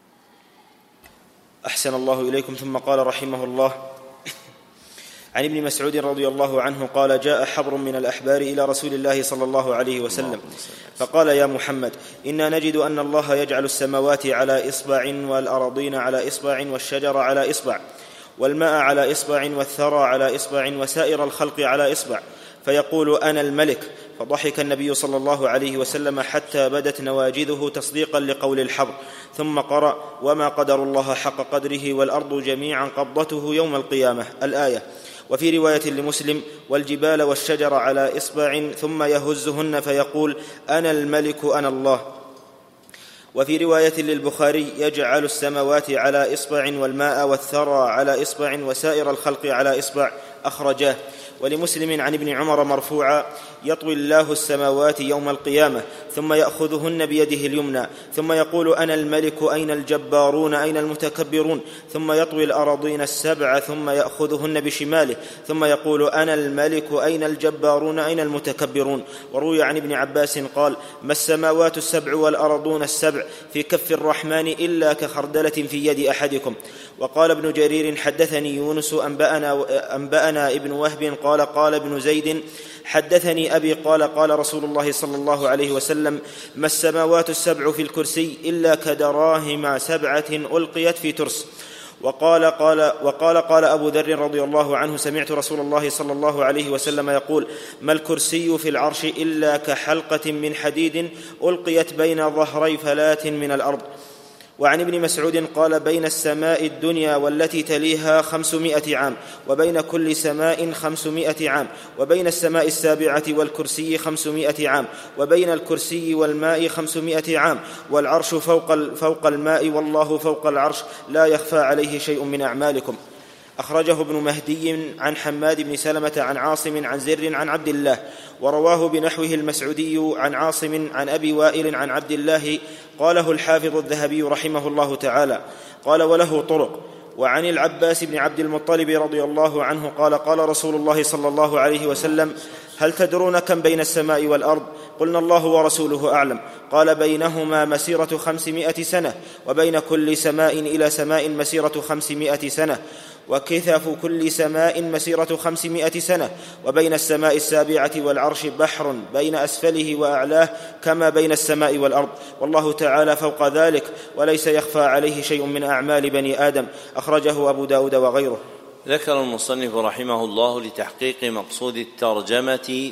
أحسن الله إليكم. ثم قال رحمه الله: عن ابن مسعود رضي الله عنه قال: جاء حبر من الأحبار إلى رسول الله صلى الله عليه وسلم فقال: يا محمد، إنا نجد أن الله يجعل السماوات على إصبع والأراضين على إصبع والشجر على إصبع والماء على إصبع والثرى على إصبع وسائر الخلق على إصبع، فيقول أنا الملك. فضحك النبي صلى الله عليه وسلم حتى بدت نواجذه تصديقا لقول الحبر، ثم قرأ وما قدر الله حق قدره والأرض جميعا قبضته يوم القيامة الآية. وفي رواية لمسلم: والجبال والشجر على إصبع ثم يهزهن فيقول أنا الملك أنا الله. وفي رواية للبخاري: يجعل السماوات على إصبع والماء والثرى على إصبع وسائر الخلق على إصبع، أخرجاه. ولمسلم عن ابن عمر مرفوعا: يطوي الله السماوات يوم القيامة ثم يأخذهن بيده اليمنى ثم يقول أنا الملك أين الجبارون أين المتكبرون، ثم يطوي الأراضين السبع ثم يأخذهن بشماله ثم يقول أنا الملك أين الجبارون أين المتكبرون. وروي عن ابن عباس قال: ما السماوات السبع والأرضون السبع في كف الرحمن إلا كخردلة في يد أحدكم. وقال ابن جرير: حدثني يونس أنبأنا ابن وهب قال: قال ابن زيد: حدثني أبي قال: قال رسول الله صلى الله عليه وسلم: ما السماوات السبع في الكرسي إلا كدراهم سبعة ألقيت في ترس. وقال أبو ذر رضي الله عنه: سمعت رسول الله صلى الله عليه وسلم يقول: ما الكرسي في العرش إلا كحلقة من حديد ألقيت بين ظهري فلاة من الأرض. وعن ابن مسعود قال: بين السماء الدنيا والتي تليها 500 عام، وبين كل سماء 500 عام، وبين السماء السابعة والكرسي 500 عام، وبين الكرسي والماء 500 عام، والعرش فوق الماء والله فوق العرش لا يخفى عليه شيء من أعمالكم. أخرجه ابن مهدي عن حماد بن سلمة عن عاصم عن زر عن عبد الله، ورواه بنحوه المسعودي عن عاصم عن أبي وائل عن عبد الله. قاله الحافظ الذهبي رحمه الله تعالى. قال: وله طرق. وعن العباس بن عبد المطلب رضي الله عنه قال: قال رسول الله صلى الله عليه وسلم: هل تدرون كم بين السماء والأرض؟ قلنا: الله ورسوله أعلم. قال: بينهما مسيرة 500 سنة، وبين كل سماء إلى سماء مسيرة 500 سنة، وكثف كل سماء مسيرة 500 سنة، وبين السماء السابعة والعرش بحر بين أسفله وأعلاه كما بين السماء والأرض، والله تعالى فوق ذلك وليس يخفى عليه شيء من أعمال بني آدم. أخرجه أبو داود وغيره. ذكر المصنف رحمه الله لتحقيق مقصود الترجمة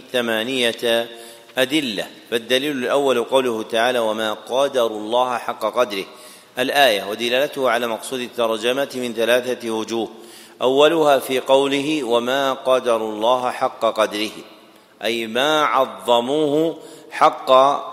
8 أدلة. فالدليل الأول قوله تعالى: وما قدر الله حق قدره الآية، ودلالته على مقصود الترجمة من 3 وجوه. أولها في قوله وما قدر الله حق قدره، أي ما عظموه حق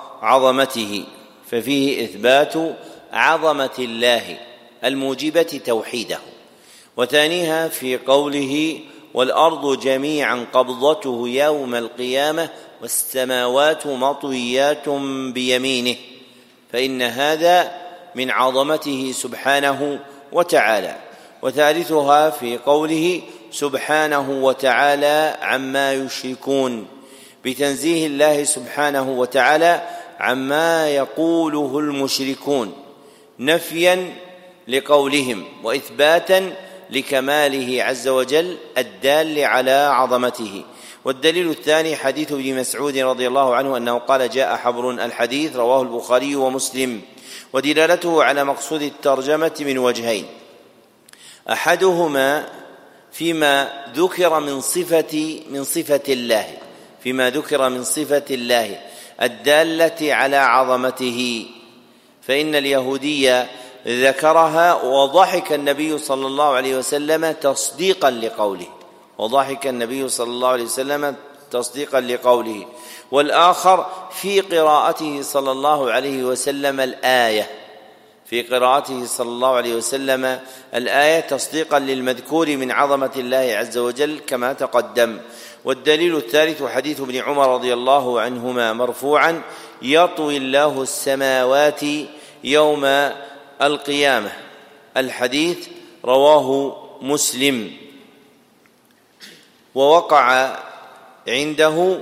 عظمته، ففيه إثبات عظمة الله الموجبة توحيده. وثانيها في قوله والأرض جميعا قبضته يوم القيامة والسماوات مطويات بيمينه، فإن هذا من عظمته سبحانه وتعالى. وثالثها في قوله سبحانه وتعالى عما يشركون، بتنزيه الله سبحانه وتعالى عما يقوله المشركون نفيا لقولهم وإثباتا لكماله عز وجل الدال على عظمته. والدليل الثاني حديث ابن مسعود رضي الله عنه أنه قال: جاء حبر، الحديث رواه البخاري ومسلم. ودلالته على مقصود الترجمة من وجهين: أحدهما فيما ذكر من صفة الله، فيما ذكر من صفة الله الدالة على عظمته، فإن اليهودية ذكرها وضحك النبي صلى الله عليه وسلم تصديقا لقوله، وضحك النبي صلى الله عليه وسلم تصديقا لقوله. والآخر في قراءته صلى الله عليه وسلم الآية، في قراءته صلى الله عليه وسلم الآية تصديقا للمذكور من عظمة الله عز وجل كما تقدم. والدليل الثالث حديث ابن عمر رضي الله عنهما مرفوعا: يطوي الله السماوات يوم القيامة، الحديث رواه مسلم. ووقع عنده: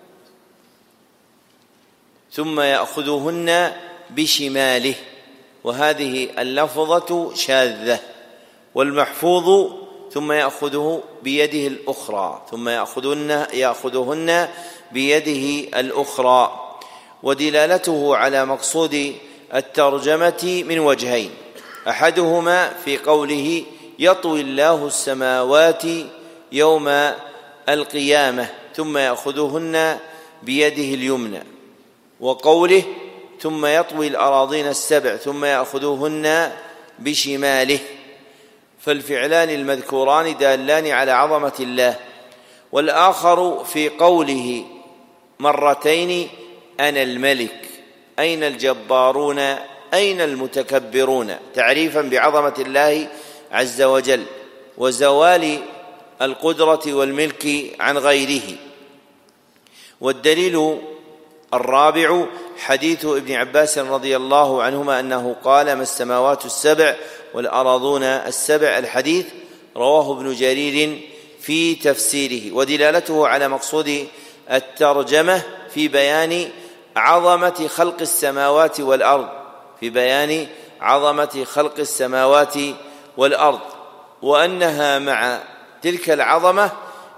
ثم يأخذهن بشماله، وهذه اللفظة شاذة، والمحفوظ: ثم يأخذه بيده الأخرى، ثم يأخذهن بيده الأخرى. ودلالته على مقصود الترجمة من وجهين: أحدهما في قوله: يطوي الله السماوات يوم القيامة ثم يأخذهن بيده اليمنى، وقوله: ثم يطوي الأراضين السبع ثم يأخذهن بشماله، فالفعلان المذكوران دالان على عظمة الله. والآخر في قوله مرتين: أنا الملك، أين الجبارون، أين المتكبرون، تعريفا بعظمة الله عز وجل وزوال القدرة والملك عن غيره. والدليل الرابع حديث ابن عباس رضي الله عنهما أنه قال: ما السماوات السبع والأراضون السبع، الحديث رواه ابن جرير في تفسيره. ودلالته على مقصود الترجمة في بيان عظمة خلق السماوات والأرض، في بيان عظمة خلق السماوات والأرض، وأنها مع تلك العظمة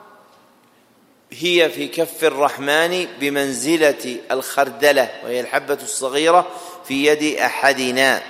هي في كف الرحمن بمنزلة الخردلة، وهي الحبة الصغيرة في يد أحدنا.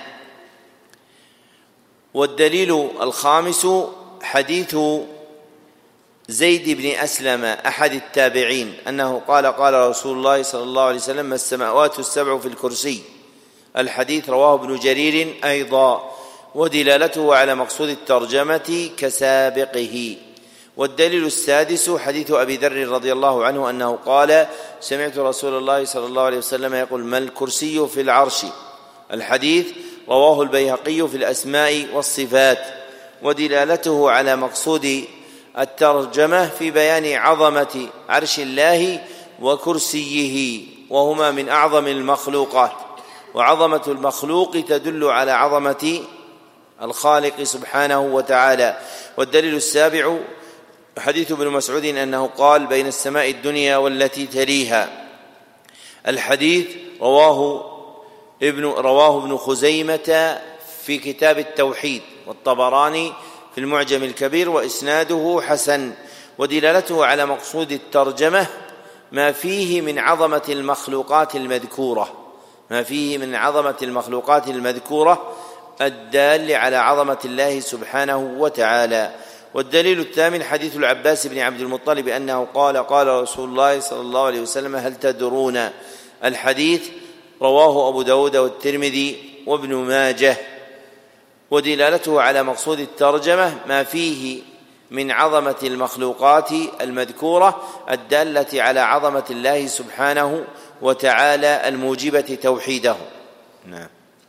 والدليل الخامس حديث زيد بن أسلم أحد التابعين أنه قال: قال رسول الله صلى الله عليه وسلم: ما السماوات السبع في الكرسي، الحديث رواه ابن جرير أيضا. ودلالته على مقصود الترجمة كسابقه. والدليل السادس حديث أبي ذر رضي الله عنه أنه قال: سمعت رسول الله صلى الله عليه وسلم يقول: ما الكرسي في العرش، الحديث رواه البيهقي في الأسماء والصفات. ودلالته على مقصود الترجمة في بيان عظمة عرش الله وكرسيه، وهما من أعظم المخلوقات، وعظمة المخلوق تدل على عظمة الخالق سبحانه وتعالى. والدليل السابع حديث ابن مسعود أنه قال: بين السماء الدنيا والتي تليها، الحديث رواه ابن خزيمة في كتاب التوحيد، والطبراني في المعجم الكبير، وإسناده حسن. ودلالته على مقصود الترجمة ما فيه من عظمة المخلوقات المذكورة، ما فيه من عظمة المخلوقات المذكورة الدال على عظمة الله سبحانه وتعالى. والدليل الثامن حديث العباس بن عبد المطلب أنه قال: قال رسول الله صلى الله عليه وسلم: هل تدرون، الحديث رواه أبو داود والترمذي وابن ماجه. ودلالته على مقصود الترجمة ما فيه من عظمة المخلوقات المذكورة الدالة على عظمة الله سبحانه وتعالى الموجبة توحيده. نعم.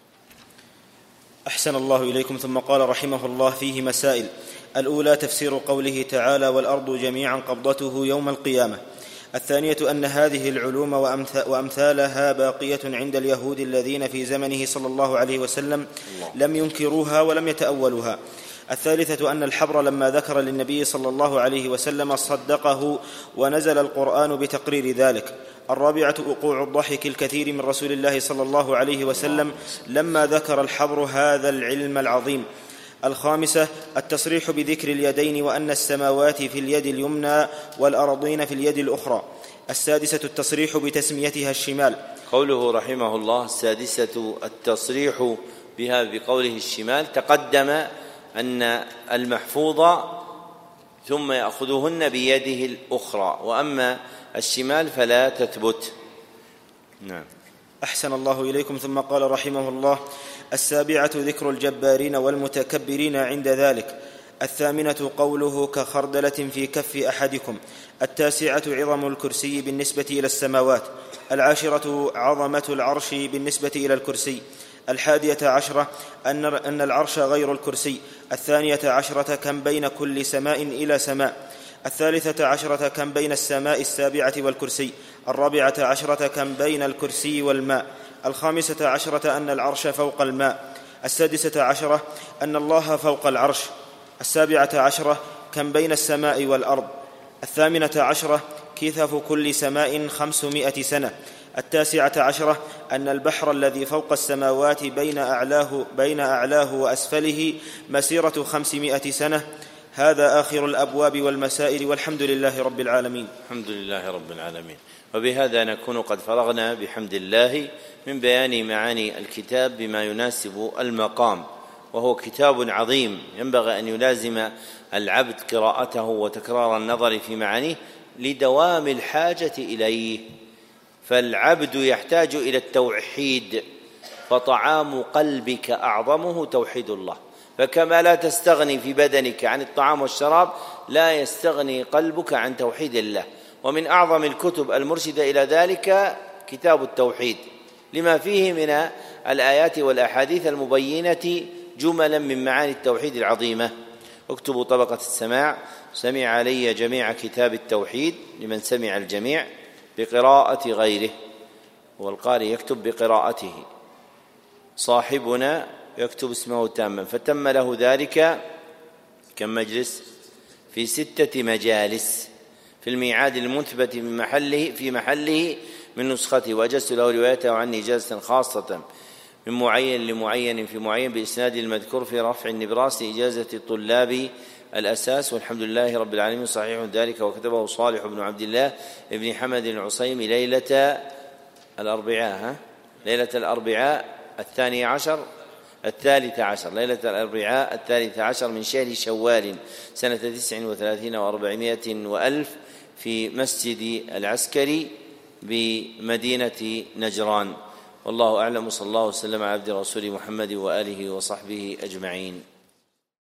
أحسن الله إليكم. ثم قال رحمه الله: فيه مسائل. الأولى تفسير قوله تعالى: والأرض جميعا قبضته يوم القيامة. الثانية أن هذه العلوم وأمثالها باقية عند اليهود الذين في زمنه صلى الله عليه وسلم لم ينكروها ولم يتأولوها. الثالثة أن الحبر لما ذكر للنبي صلى الله عليه وسلم صدقه ونزل القرآن بتقرير ذلك. الرابعة وقوع الضحك الكثير من رسول الله صلى الله عليه وسلم لما ذكر الحبر هذا العلم العظيم. الخامسة التصريح بذكر اليدين وأن السماوات في اليد اليمنى والأرضين في اليد الأخرى. السادسة التصريح بتسميتها الشمال. قوله رحمه الله السادسة التصريح بها بقوله الشمال. تقدم أن المحفوظ ثم يأخذهن بيده الأخرى، وأما الشمال فلا تثبت. نعم. أحسن الله إليكم. ثم قال رحمه الله: السابعة ذكر الجبارين والمتكبرين عند ذلك. الثامنة قوله كخردلة في كف أحدكم. التاسعة عظم الكرسي بالنسبة إلى السماوات. العاشرة عظمة العرش بالنسبة إلى الكرسي. 11 أن العرش غير الكرسي. 12 كم بين كل سماء إلى سماء. 13 كم بين السماء السابعة والكرسي. 14 كم بين الكرسي والماء. 15 أن العرش فوق الماء. 16 أن الله فوق العرش. 17 كم بين السماء والأرض. 18 كثف كل سماء 500 سنة. 19 أن البحر الذي فوق السماوات بين أعلاه وأسفله مسيرة 500 سنة. هذا آخر الأبواب والمسائل، والحمد لله رب العالمين. الحمد لله رب العالمين. وبهذا نكون قد فرغنا بحمد الله من بيان معاني الكتاب بما يناسب المقام، وهو كتاب عظيم ينبغي أن يلازم العبد قراءته وتكرار النظر في معانيه لدوام الحاجة إليه. فالعبد يحتاج إلى التوحيد، فطعام قلبك أعظمه توحيد الله. فكما لا تستغني في بدنك عن الطعام والشراب، لا يستغني قلبك عن توحيد الله. ومن أعظم الكتب المرشدة إلى ذلك كتاب التوحيد، لما فيه من الآيات والأحاديث المبينة جملا من معاني التوحيد العظيمة. اكتبوا طبقة السماع: سمع علي جميع كتاب التوحيد، لمن سمع الجميع بقراءة غيره، والقارئ يكتب بقراءته. صاحبنا يكتب اسمه تاما، فتم له ذلك كم مجلس؟ في 6 مجالس في الميعاد المثبت في محله من نسخته، وأجزت له روايته عني إجازة خاصة من معين لمعين في معين بإسناد المذكور في رفع النبراس إجازة طلاب الأساس. والحمد لله رب العالمين. صحيح ذلك وكتبه صالح بن عبد الله ابن حمد العصيمي ليلة الأربعاء 13 من شهر شوال سنة 39 و400 وألف في مسجد العسكري بمدينة نجران. والله أعلم. صلى الله وسلم على عبد رسول محمد وآله وصحبه أجمعين.